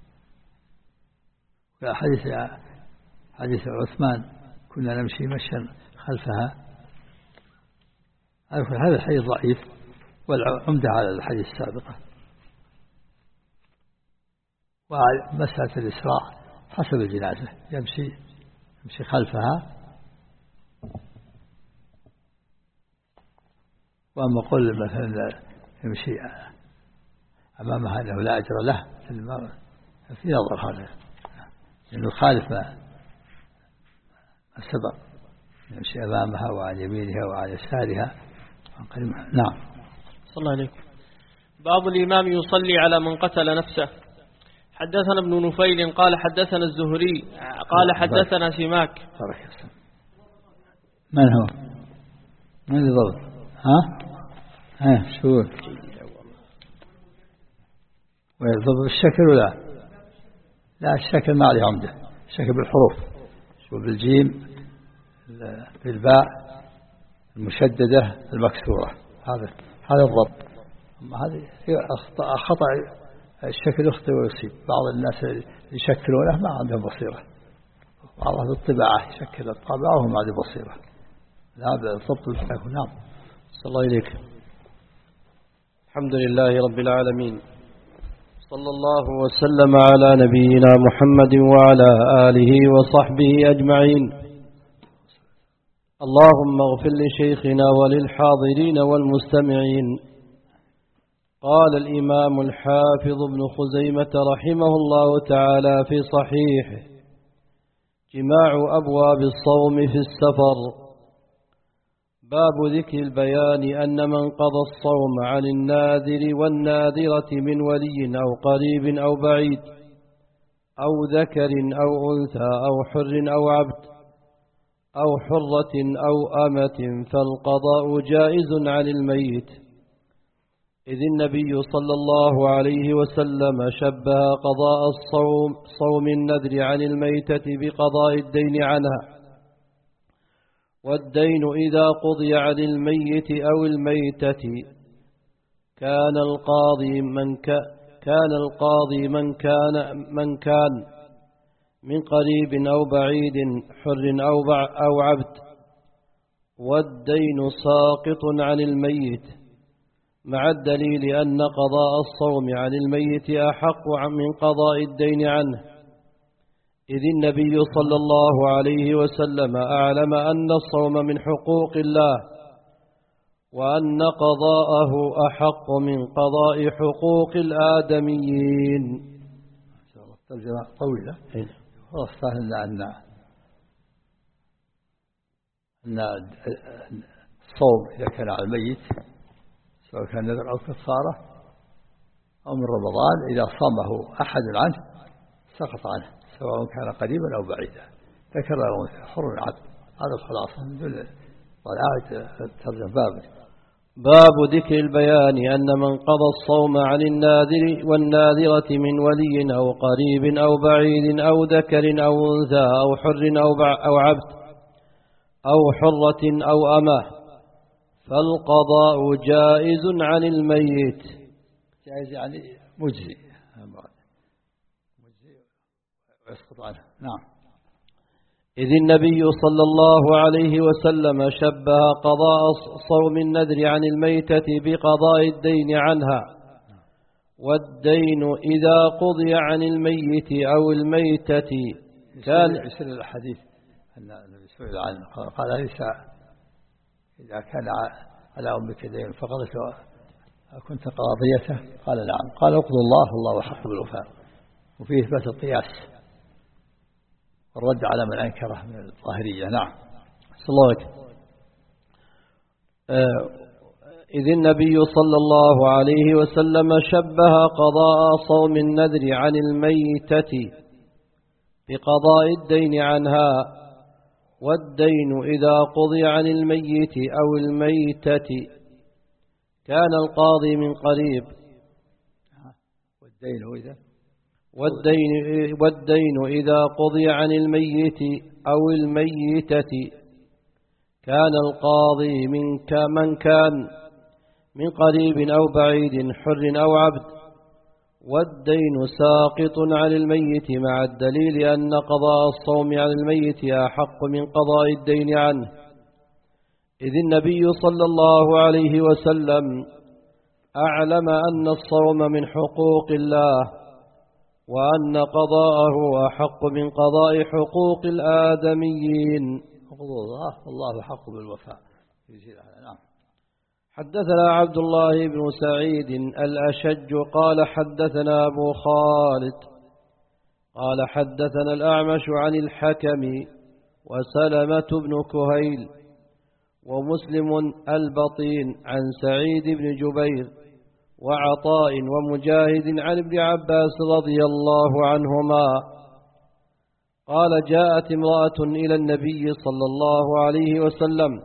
حديث حديث عثمان كنا نمشي مشيا خلفها. هذا الحديث ضعيف والعمدة على الحديث السابقة. ومسألة الإسراع حسب الجنازة يمشي يمشي خلفها. وأما قل مثلا يمشي أمامها أنه لا أجر له في نظر هذا لأنه خالف ما سبق. يمشي أمامها وعن يمينها وعن يسارها. نعم. صلى الله عليكم. باب الإمام يصلي على من قتل نفسه. حدثنا ابن نفيل قال حدثنا الزهري قال حدثنا سماك. من هو؟ من الضبط؟ ها؟ ها شو؟ ويضبط الشكل ولا؟ لا الشكل ما عليه عمده. الشكل بالحروف. شو بالجيم بالباء المشددة المكسورة. هذا هذا الضبط. أما هذه خطأ خطأ الشكل يخطئ ويصيب. بعض الناس يشكلونه ما عندهم بصيرة. بعضهم بالطباعة يشكل الطباعة وهم عندهم بصيرة. لا بالضبط الفقه. نعم. صلى الله عليك. الحمد لله رب العالمين. صلى الله وسلم على نبينا محمد وعلى آله وصحبه أجمعين. اللهم اغفر لشيخنا وللحاضرين والمستمعين. قال الإمام الحافظ ابن خزيمة رحمه الله تعالى في صحيحه: جماع أبواب الصوم في السفر. باب ذكر البيان أن من قضى الصوم عن الناذر والناذرة من ولي أو قريب أو بعيد أو ذكر أو أنثى أو حر أو عبد أو حرة أو أمة فالقضاء جائز عن الميت، إذ النبي صلى الله عليه وسلم شبه قضاء الصوم صوم النذر عن الميتة بقضاء الدين عنها. والدين إذا قضي عن الميت أو الميتة كان القاضي من كان القاضي من كان من كان من قريب أو بعيد حر أو أو عبد، والدين ساقط عن الميت، مع الدليل أن قضاء الصوم عن الميت أحق من قضاء الدين عنه، إذ النبي صلى الله عليه وسلم أعلم أن الصوم من حقوق الله، وأن قضاءه أحق من قضاء حقوق الآدميين. ترجمة طويلة. خلاص فهمنا أن أن الصوم إذا كان على الميت سواء كان نذر أو كفارة أو من رمضان إذا صامه أحد عنه سقط عنه سواء كان قريبا أو بعيدا ذكر له حر العبد. هذا الخلاصة من دون طلعت ترجم باب باب ذكر البيان أن من قضى الصوم عن الناذر والناذرة من ولي أو قريب أو بعيد أو ذكر أو أنثى أو حر أو, أو عبد أو حرة أو أمة فالقضاء جائز عن الميت. جائز يعني مجزي مجزي ويسقط عنه. نعم. إذ النبي صلى الله عليه وسلم شبه قضاء صوم النذر عن الميتة بقضاء الدين عنها، والدين إذا قضي عن الميت أو الميتة كان يسير الحديث أن النبي سئل عنه قال ليس إذا كان على أمك دين فقضت كنت قاضيته قال نعم قال اقضوا الله والله أحق بالوفاء. وفيه إثبات القياس الرد على من أنكره من الظاهرية. نعم. صلى الله عليه وسلم. إذ النبي صلى الله عليه وسلم شبه قضاء صوم النذر عن الميتة بقضاء الدين عنها، والدين إذا قضي عن الميت أو الميتة كان القاضي من قريب والدين إذا والدين, والدين إذا قضي عن الميت أو الميتة كان القاضي من من كان من قريب أو بعيد حر أو عبد، والدين ساقط عن الميت مع الدليل أن قضاء الصوم عن الميت أحق من قضاء الدين عنه، إذ النبي صلى الله عليه وسلم أعلم أن الصوم من حقوق الله، وأن قضاءه أحق من قضاء حقوق الآدميين. حقوق الله والله حق بالوفاء. نعم. حدثنا عبد الله بن سعيد الأشج قال حدثنا أبو خالد قال حدثنا الأعمش عن الحكم وسلمة بن كهيل ومسلم البطين عن سعيد بن جبير وعطاء ومجاهد عن ابن عباس رضي الله عنهما قال جاءت امرأة إلى النبي صلى الله عليه وسلم.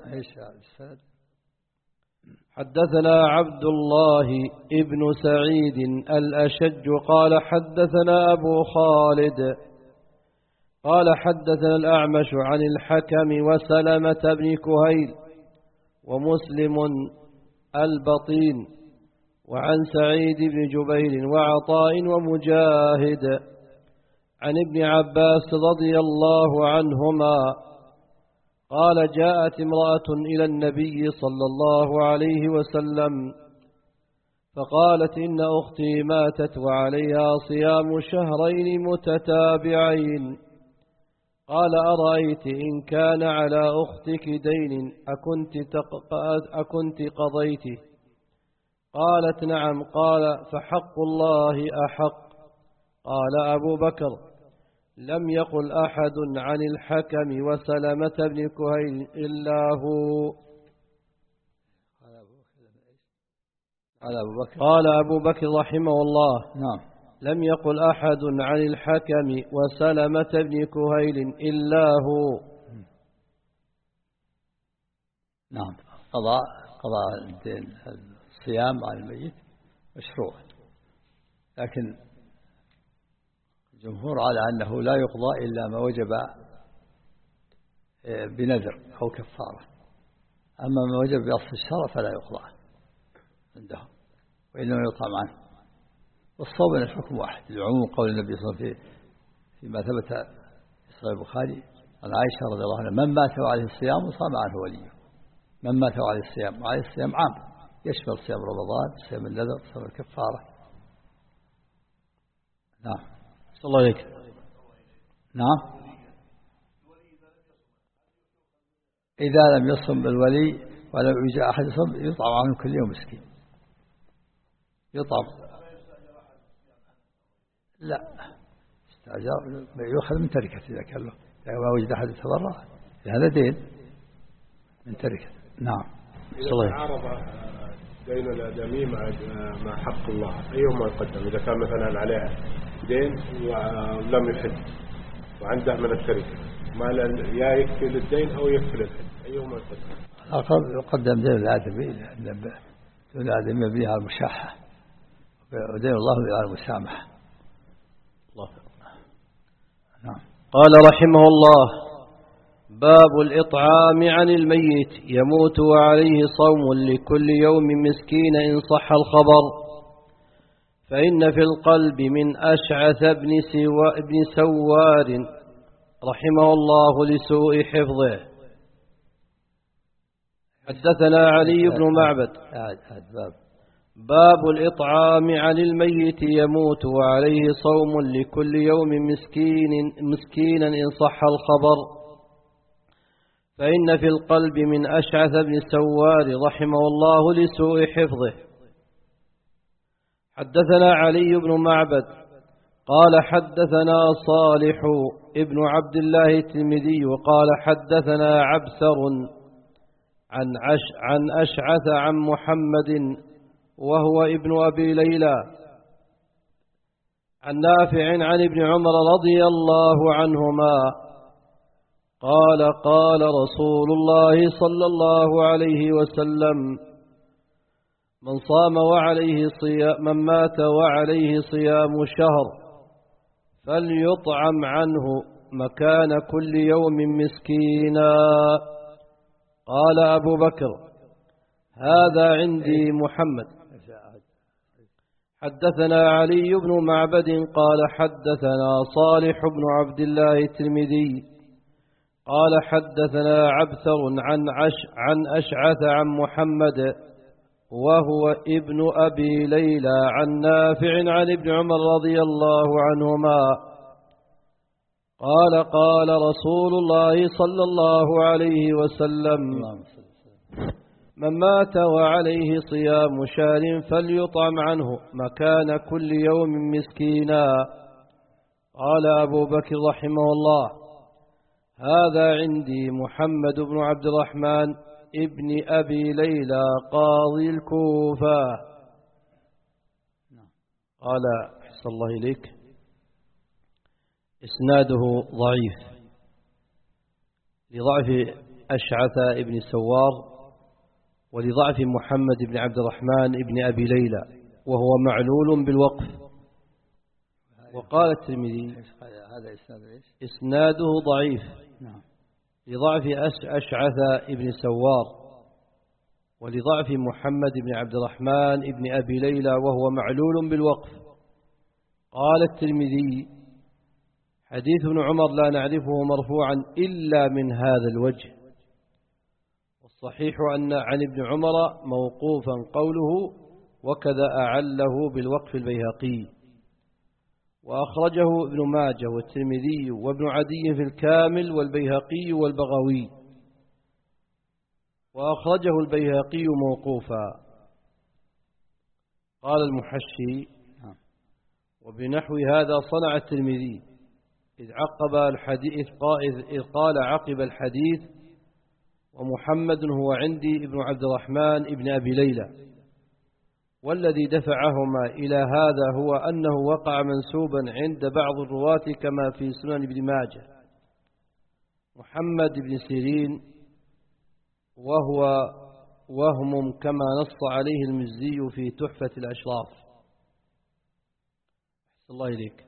حدثنا عبد الله ابن سعيد الأشج قال حدثنا أبو خالد قال حدثنا الأعمش عن الحكم وسلمة بن كهيل ومسلم البطين وعن سعيد بن جبير وعطاء ومجاهد عن ابن عباس رضي الله عنهما قال جاءت امرأة إلى النبي صلى الله عليه وسلم فقالت إن أختي ماتت وعليها صيام شهرين متتابعين، قال أرأيت إن كان على أختك دين أكنت, أكنت قضيته؟ قالت نعم. قال فحق الله أحق. قال أبو بكر لم يقل أحد عن الحكم وسلمة بن كهيل إلا هو. قال أبو بكر قال أبو بكر رحمه الله نعم لم يقل أحد عن الحكم وسلمة بن كهيل إلا هو. نعم. قضاء قضاء الدين الصيام على الميت مشروع، لكن الجمهور على أنه لا يقضى إلا ما وجب بنذر أو كفارة، أما ما وجب بأصل الشرع فلا يقضى عندهم وإنما يطعم عنه. والصوم الحكم واحد لعموم قول النبي صلى الله عليه وسلم فيما ثبت في صحيح البخاري عن عائشة رضي الله عنها من مات وعليه الصيام صام عنه وليه. من مات وعليه الصيام وعليه الصيام عام يشمل صيام رمضان صيام النذر صيام الكفارة. نعم. صلى الله عليك. نعم. إذا لم يصم الولي ولم يجي أحد يصم يطعم عنه كل يوم مسكين. يطعم لا استأجر يؤخذ من تركته إذا كان له ما وجد أحد يتضرع هذا دين من تركه. نعم. إذا تعارض دين الآدمي مع مع حق الله أيهما يقدم؟ إذا كان مثلا عليه دين ولم يحج وعنده من التركة ما يا يكفي للدين أو يكفي للحج أيهما يقدم؟ يقدم دين الآدمي، دين الآدمي يبنيها على المشاحة، ودين الله يبنيها على المسامحة. الله. نعم. قال رحمه الله: باب الإطعام عن الميت يموت وعليه صوم لكل يوم مسكين إن صح الخبر، فإن في القلب من أشعث بن, سوا بن سوار رحمه الله لسوء حفظه. حدثنا علي بن معبد. باب الإطعام عن الميت يموت وعليه صوم لكل يوم مسكين مسكينا إن صح الخبر، فإن في القلب من أشعث بن سوار رحمه الله لسوء حفظه. حدثنا علي بن معبد قال حدثنا صالح ابن عبد الله الترمذي وقال حدثنا عبثر عن, عش عن أشعث عن محمد وهو ابن أبي ليلى عن نافع عن ابن عمر رضي الله عنهما قال قال رسول الله صلى الله عليه وسلم: من صام وعليه صيام من مات وعليه صيام شهر فليطعم عنه مكان كل يوم مسكينا. قال أبو بكر: هذا عندي محمد. حدثنا علي بن معبد قال حدثنا صالح بن عبد الله الترمذي قال حدثنا عبثر عن عش عن أشعث عن محمد وهو ابن أبي ليلى عن نافع عن ابن عمر رضي الله عنهما قال قال رسول الله صلى الله عليه وسلم: من مات وعليه صيام شهر فليطعم عنه مكان كل يوم مسكينا. قال أبو بكر رحمه الله: هذا عندي محمد بن عبد الرحمن ابن أبي ليلى قاضي الكوفة. قال أحسن الله إليك: إسناده ضعيف لضعف أشعث ابن سوار ولضعف محمد بن عبد الرحمن ابن أبي ليلى وهو معلول بالوقف. وقال الترمذي: إسناده ضعيف لضعف أشعث ابن سوار ولضعف محمد بن عبد الرحمن ابن أبي ليلى وهو معلول بالوقف. قال الترمذي: حديث ابن عمر لا نعرفه مرفوعا إلا من هذا الوجه، والصحيح أن عن ابن عمر موقوفا قوله، وكذا أعله بالوقف البيهقي. وأخرجه ابن ماجه والترمذي وابن عدي في الكامل والبيهقي والبغوي، وأخرجه البيهقي موقوفا. قال المحشي: وبنحو هذا صنع الترمذي إذ عقب الحديث إذ قال عقب الحديث: ومحمد هو عندي ابن عبد الرحمن ابن أبي ليلى. والذي دفعهما إلى هذا هو أنه وقع منسوبا عند بعض الرواة كما في سنن ابن ماجه محمد بن سيرين، وهو وهم كما نص عليه المزي في تحفة الأشراف. أحسن الله إليك.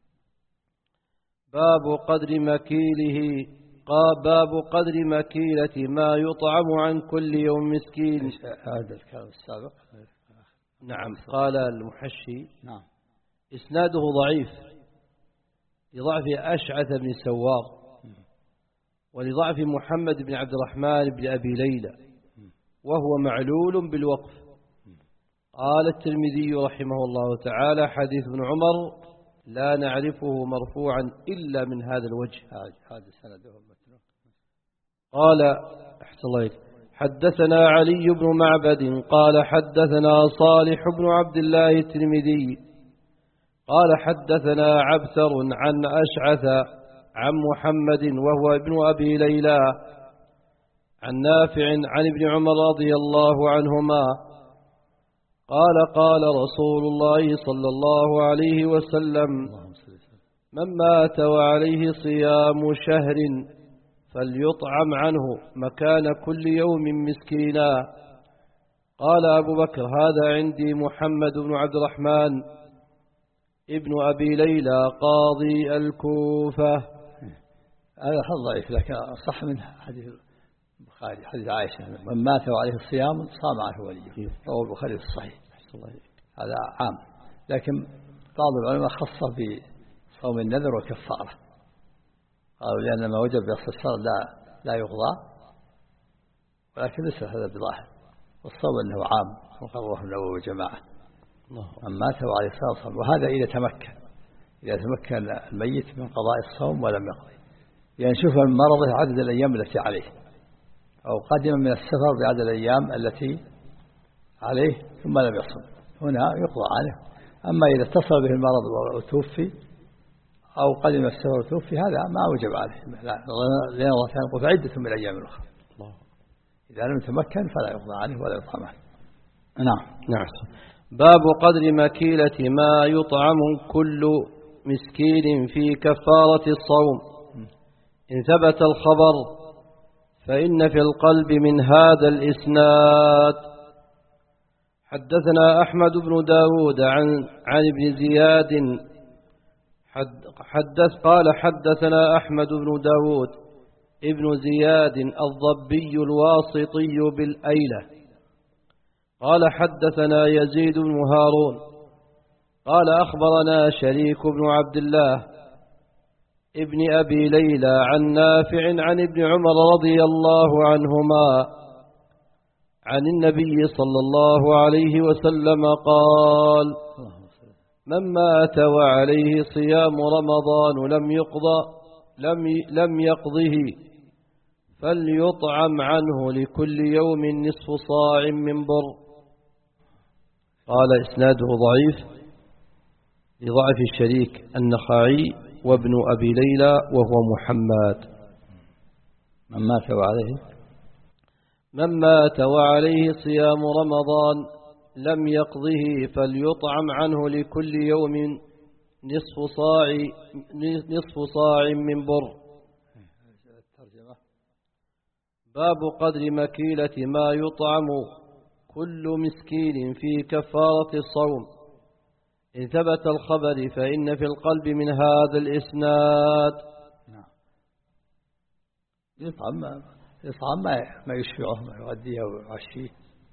باب قدر مكيله باب قدر مكيلة ما يطعم عن كل يوم مسكين. هذا الكلام السابق. نعم. قال المحشي: نعم. إسناده ضعيف لضعف أشعث بن سوار ولضعف محمد بن عبد الرحمن بن أبي ليلى وهو معلول بالوقف. قال الترمذي رحمه الله تعالى: حديث ابن عمر لا نعرفه مرفوعا إلا من هذا الوجه. هذا سنده متروك. قال أحسن الله إليك: حدثنا علي بن معبد قال حدثنا صالح بن عبد الله الترمذي قال حدثنا عبثر عن أشعث عن محمد وهو ابن أبي ليلى عن نافع عن ابن عمر رضي الله عنهما قال قال رسول الله صلى الله عليه وسلم من مات وعليه صيام شهر فليطعم عنه مكان كل يوم مسكينا. قال أبو بكر هذا عندي محمد بن عبد الرحمن ابن أبي ليلى قاضي الكوفة. هذا حظ ضعيف لكن صح منه حديث البخاري حديث عائشة من مات وعليه الصيام صام عنه وليه، رواه البخاري في الصحيح. هذا عام، لكن بعض العلماء خصه بصوم النذر والكفارة، قالوا لأن ما وجب باختصار لا لا يقضى، ولكن ليس هذا بظاهر، والصوم أنه عام وقرره النووي وجماعة. من مات وعليه الصيام، وهذا إذا تمكن إذا تمكن الميت من قضاء الصوم ولم يقضي، يعني شوف من مرضه عدد الأيام التي عليه، أو قدم من السفر بعدد الأيام التي عليه ثم لم يصم، هنا يقضى عنه. أما إذا اتصل به المرض وتوفي أو قدم السفر وتوفي هذا ما وجب عليه، لأن الله تعالى يقول فعدة من الأيام الأخرى. إذا لم يتمكن فلا يقضى عنه ولا يطعم عنه. نعم. نعم. باب قدر مكيلة ما يطعم كل مسكين في كفارة الصوم. إن ثبت الخبر فإن في القلب من هذا الإسناد. حدثنا أحمد بن داود عن, عن ابن زياد حد حدث قال حدثنا أحمد بن داود ابن زياد الضبي الواسطي بالأيلة قال حدثنا يزيد بن هارون قال أخبرنا شريك بن عبد الله ابن أبي ليلى عن نافع عن ابن عمر رضي الله عنهما عن النبي صلى الله عليه وسلم قال من مات وعليه صيام رمضان لم يقضى لم لم يقضه فليطعم عنه لكل يوم نصف صاع من بر. قال إسناده ضعيف لضعف الشريك النخعي وابن أبي ليلى وهو محمد. من مات وعليه من مات وعليه صيام رمضان لم يقضه فليطعم عنه لكل يوم نصف صاع نصف صاع من بر. باب قدر مكيلة ما يطعم كل مسكين في كفارة الصوم. إن ثبت الخبر فإن في القلب من هذا الإسناد. يطعم يطعم ما يشفعه ما يغذيه ويعشيه،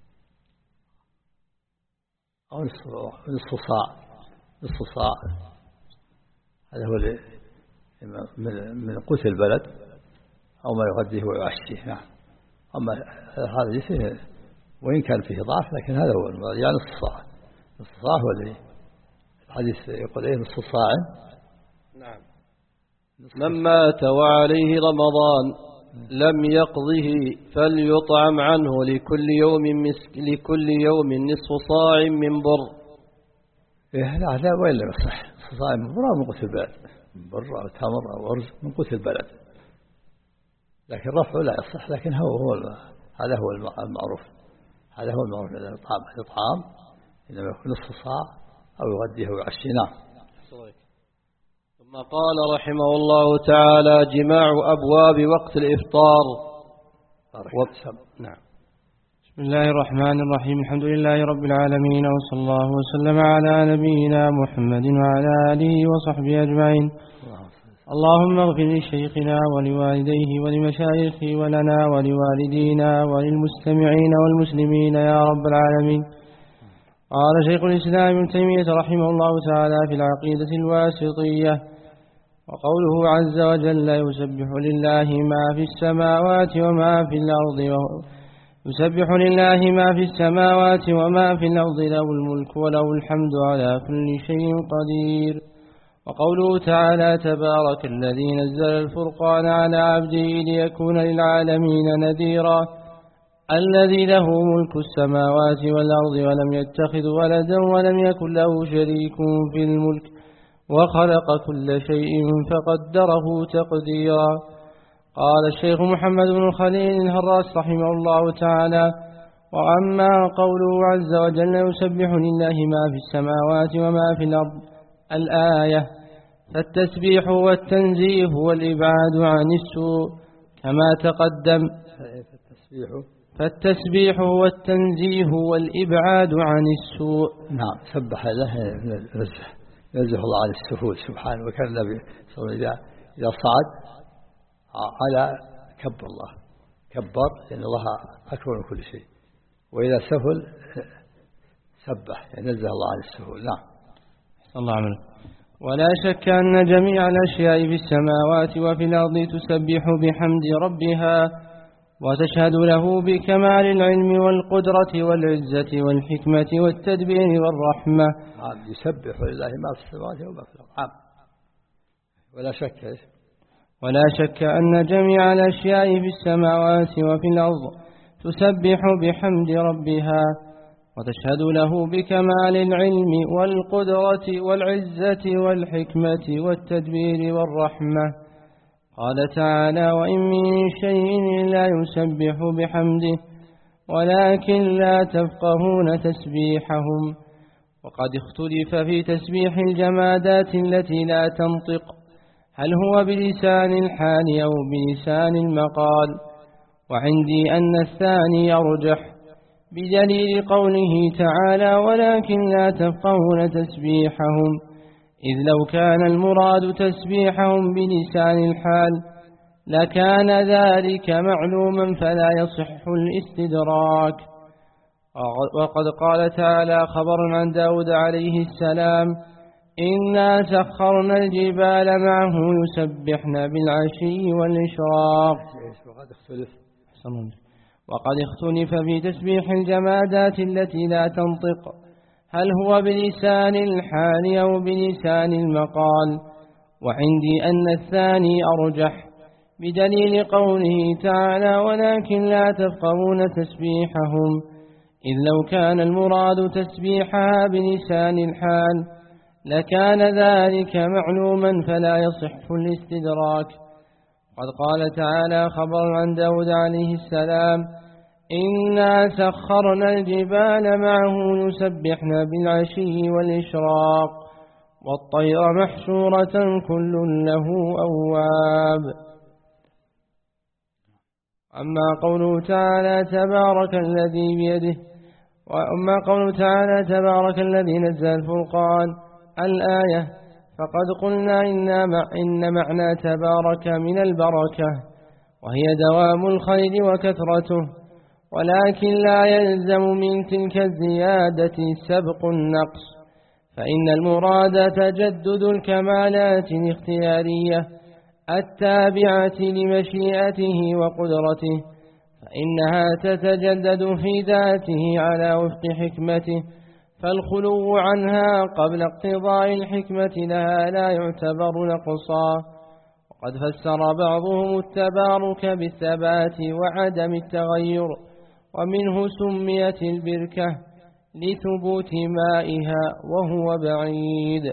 أو نصف صاع نصف صاع هذا هو من قوت البلد، أو ما يغذيه ويعشيه. نعم. أما هذا فيه وإن كان فيه ضعف لكن هذا هو يعني نصف صاع. نصف صاع هو الذي الحديث يقول إيه نصف صاع. نعم. من مات وعليه رمضان لم يقضه فليطعم عنه لكل يوم مسك لكل يوم نصف صاع من بر. إيه لا لا وين لا يصح. نصف صاع من بر من قوت البلد، من بر أو تمر أو أرز من قوت البلد، لكن رفعه لا يصح. لكن هو هو هذا هو المعروف، هذا هو المعروف. الإطعام الإطعام إنما يكون نصف صاع أو يغذيه ويعشيه. نعم. ثم قال رحمه الله تعالى جماع أبواب وقت الإفطار. نعم. بسم الله الرحمن الرحيم. الحمد لله رب العالمين، وصلى الله وسلم على نبينا محمد وعلى آله وصحبه أجمعين. اللهم اغفر لشيخنا ولوالديه ولمشايخه ولنا ولوالدينا وللمستمعين والمسلمين يا رب العالمين. قال شيخ الإسلام ابن تيمية رحمه الله تعالى في العقيدة الواسطية: وقوله عز وجل يسبح لله ما في السماوات وما في الأرض يسبح لله ما في السماوات وما في الأرض له الملك وله الحمد على كل شيء قدير. وقوله تعالى تبارك الذي نزل الفرقان على عبده ليكون للعالمين نذيرا الذي له ملك السماوات والأرض ولم يتخذ ولدا ولم يكن له شريك في الملك وخلق كل شيء فقدره تقديرا. قال الشيخ محمد بن خليل الهراس رحمه الله تعالى: وأما قوله عز وجل يسبح لله ما في السماوات وما في الأرض الآية، فالتسبيح والتنزيه والإبعاد عن السوء كما تقدم. فالتسبيح فالتسبيح والتنزيه والإبعاد عن السوء. نعم، سبح له نزه نزه الله عن السهول سبحانه. وكان النبي صلى الله عليه وسلم إذا صعد على كبر الله، كبر لأن الله أكبر من كل شيء، وإذا سهل سبح ينزه الله عن السهول. نعم. الله عنه. ولا شك أن جميع الأشياء في السماوات وفي الأرض تسبح بحمد ربها وتشهد له بكمال العلم والقدرة والعزة والحكمة والتدبير والرحمة. نعم، يسبح لله ما في السماوات وما في الأرض. ولا شك ولا شك أن جميع الأشياء في السماوات وفي الأرض تسبح بحمد ربها وتشهد له بكمال العلم والقدرة والعزة والحكمة والتدبير والرحمة. قال تعالى: وإن من شيء إلا يسبح بحمده ولكن لا تفقهون تسبيحهم. وقد اختلف في تسبيح الجمادات التي لا تنطق، هل هو بلسان الحال أو بلسان المقال، وعندي أن الثاني يرجح بدليل قوله تعالى: ولكن لا تفقهون تسبيحهم، إذ لو كان المراد تسبيحهم بلسان الحال لكان ذلك معلوما فلا يصح الاستدراك. وقد قال تعالى خبرا عن داود عليه السلام: إنا سخرنا الجبال معه يسبحن بالعشي والإشراق. وقد اختلف وقد اختلف في تسبيح الجمادات التي لا تنطق، هل هو بلسان الحال أو بلسان المقال، وعندي أن الثاني أرجح بدليل قوله تعالى: ولكن لا تفقهون تسبيحهم، إذ لو كان المراد تسبيحها بلسان الحال لكان ذلك معلوما فلا يصح الاستدراك. قد قال تعالى خبر عن داود عليه السلام: إنا سخرنا الجبال معه يسبحن بالعشي والإشراق والطير محشورة كل له أواب. أما قوله تعالى: تبارك الذي بيده وأما قوله تعالى: تبارك الذي نزل الفرقان الآية، فقد قلنا إن معنى تبارك من البركة، وهي دوام الخير وكثرته، ولكن لا يلزم من تلك الزيادة سبق النقص، فإن المراد تجدد الكمالات الاختيارية التابعة لمشيئته وقدرته، فإنها تتجدد في ذاته على وفق حكمته، فالخلو عنها قبل اقتضاء الحكمة لها لا يعتبر نقصا. وقد فسر بعضهم التبارك بالثبات وعدم التغير، ومنه سميت البركة لثبوت مائها وهو بعيد.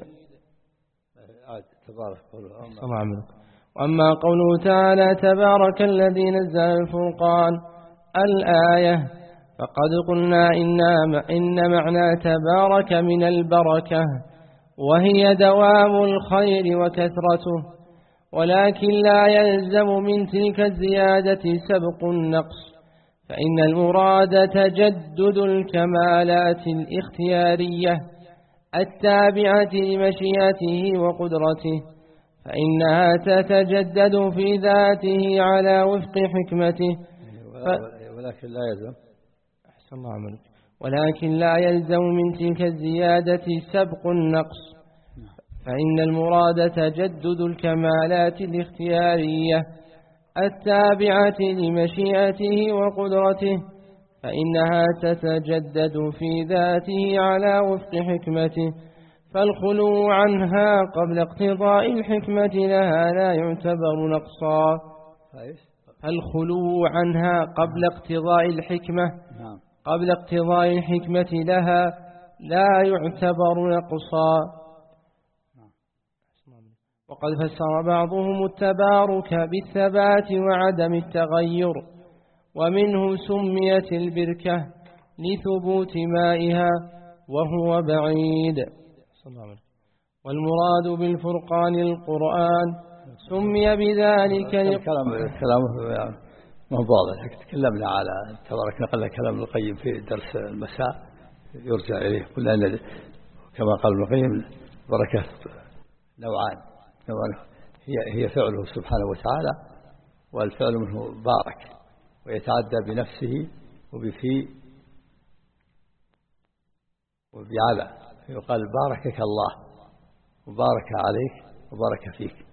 وأما قوله تعالى: تبارك الذي نزل الفرقان الآية، فقد قلنا إن معنى تبارك من البركة، وهي دوام الخير وكثرته، ولكن لا يلزم من تلك الزيادة سبق النقص، فإن المراد تجدد الكمالات الاختيارية التابعة لمشيئته وقدرته، فإنها تتجدد في ذاته على وفق حكمته، ف... ولكن لا يلزم أحسن الله عملك ولكن لا يلزم من تلك الزيادة سبق النقص، فإن المراد تجدد الكمالات الاختيارية التابعة لمشيئته وقدرته، فإنها تتجدد في ذاته على وفق حكمته، فالخلو عنها قبل اقتضاء الحكمة لها لا يعتبر نقصا. الخلو عنها قبل اقتضاء الحكمة قبل اقتضاء الحكمة لها لا يعتبر نقصا. وقد فسر بعضهم التبارك بالثبات وعدم التغير، ومنه سميت البركة لثبوت مائها وهو بعيد. والمراد بالفرقان القرآن سمي بذلك الكلام الكلام ما هو واضح. تكلمنا على تبارك نقل كلام ابن القيم في درس المساء يرجع إليه. قلنا أن كما قال ابن القيم بركة نوعان، هي هي فعله سبحانه وتعالى، والفعل منه بارك ويتعدى بنفسه وبفي وبعلى، يقال باركك الله وبارك عليك وبارك فيك.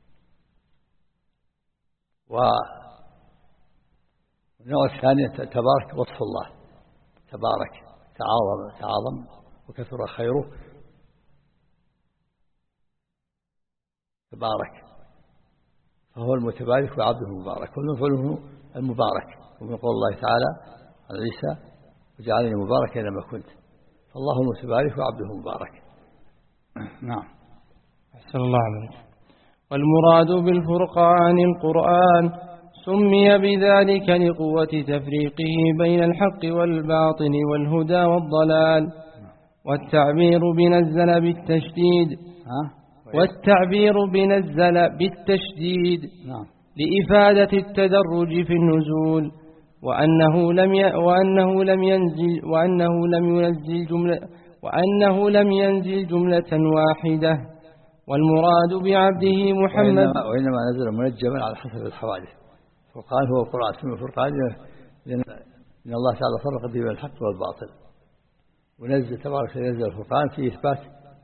والنوع الثاني تبارك وصف الله، تبارك تعاظم تعاظم وكثر خيره، تبارك فهو المتبارك وعبده المبارك، كل فعله المبارك. ومن قول الله تعالى عن عيسى وجعلني مباركا أينما كنت، فالله المتبارك وعبده المبارك. نعم. أحسن الله عليك. والمراد بالفرقان القرآن سمي بذلك لقوة تفريقه بين الحق والباطل والهدى والضلال، والتعبير بنزل بالتشديد والتعبير بنزل بالتشديد لإفادة التدرج في النزول، وأنه لم ي... وأنه لم ينزل وأنه لم ينزل جملة وأنه لم ينزل جملة واحدة. والمراد بعبده محمد وإنما, وإنما نزل منجما على حسب الحوادث. الفرقان هو القرآن، اسمه الفرقان لأن الله تعالى فرق بين الحق والباطل، ونزل تبارك ينزل الفرقان في إثبات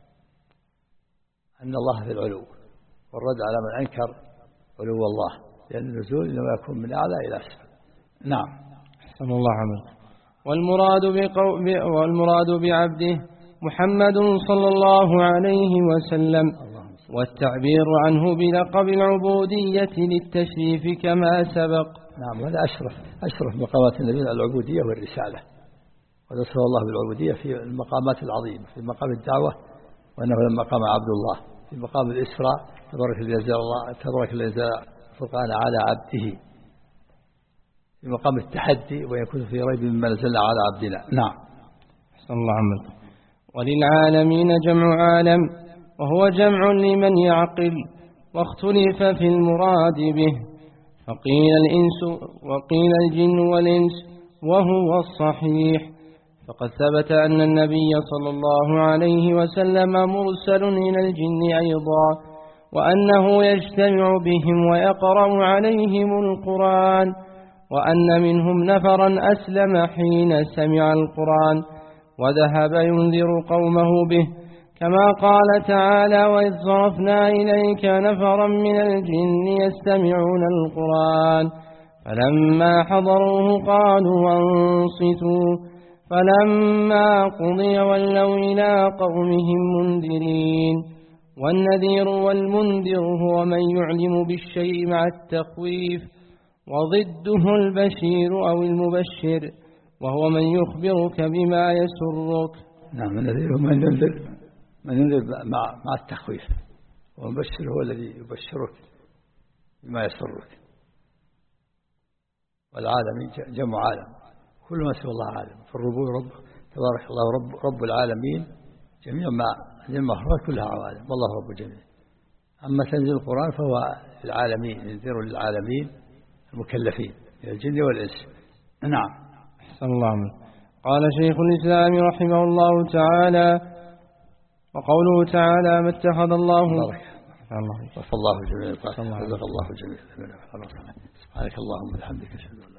أن الله في العلو والرد على من أنكر علو الله، لأن النزول إنما يكون من أعلى إلى أسفل. نعم. أحسن الله عليك. والمراد بقو... والمراد بعبده محمد صلى الله عليه وسلم، والتعبير عنه بلقب العبودية للتشريف كما سبق. نعم. هذا أشرف أشرف مقامات النبي العبودية والرسالة، وذكر الله بالعبودية في المقامات العظيمة، في مقام الدعوة وأنه لما قام عبد الله، في مقام الإسراء تبارك الذي أنزل الله تبارك الذي أنزل الفرقان على عبده، في مقام التحدي وإن كنت في ريب مما نزلنا على عبدنا. نعم. أحسن الله عمك. وللعالمين جمع عالم، وهو جمع لمن يعقل، واختلف في المراد به، فقيل الإنس وقيل الجن والإنس، وهو الصحيح. فقد ثبت أن النبي صلى الله عليه وسلم مرسل إلى الجن أيضا، وأنه يجتمع بهم ويقرأ عليهم القرآن، وأن منهم نفرا أسلم حين سمع القرآن وذهب ينذر قومه به، كما قال تعالى: وإذ صرفنا إليك نفرا من الجن يستمعون القرآن فلما حضروه قالوا أنصتوا فلما قضي ولوا إلى قومهم منذرين. والنذير والمنذر هو من يعلم بالشيء مع التخويف، وضده البشير أو المبشر وهو من يخبرك بما يسرك. نعم. النذير من ينذر من ينذر مع مع التخويف، والمبشر هو الذي يبشرك بما يسرك. والعالمين جمع عالم، كل ما سوى الله عالم، فالربوع رب تبارك الله رب رب العالمين، جميع ما المخلوقات كلها عوالم، والله رب الجميع. أما تنزيل القرآن فهو للعالمين، ينذر للعالمين المكلفين من الجن والإنس. نعم. أحسن الله منه. قال شيخ الإسلام رحمه الله تعالى: وقوله تعالى: ما اتخذ الله بارك الله وفى الله جميعا، رزق الله جميعا. سبحانك اللهم وبحمدك، أشهد أن لا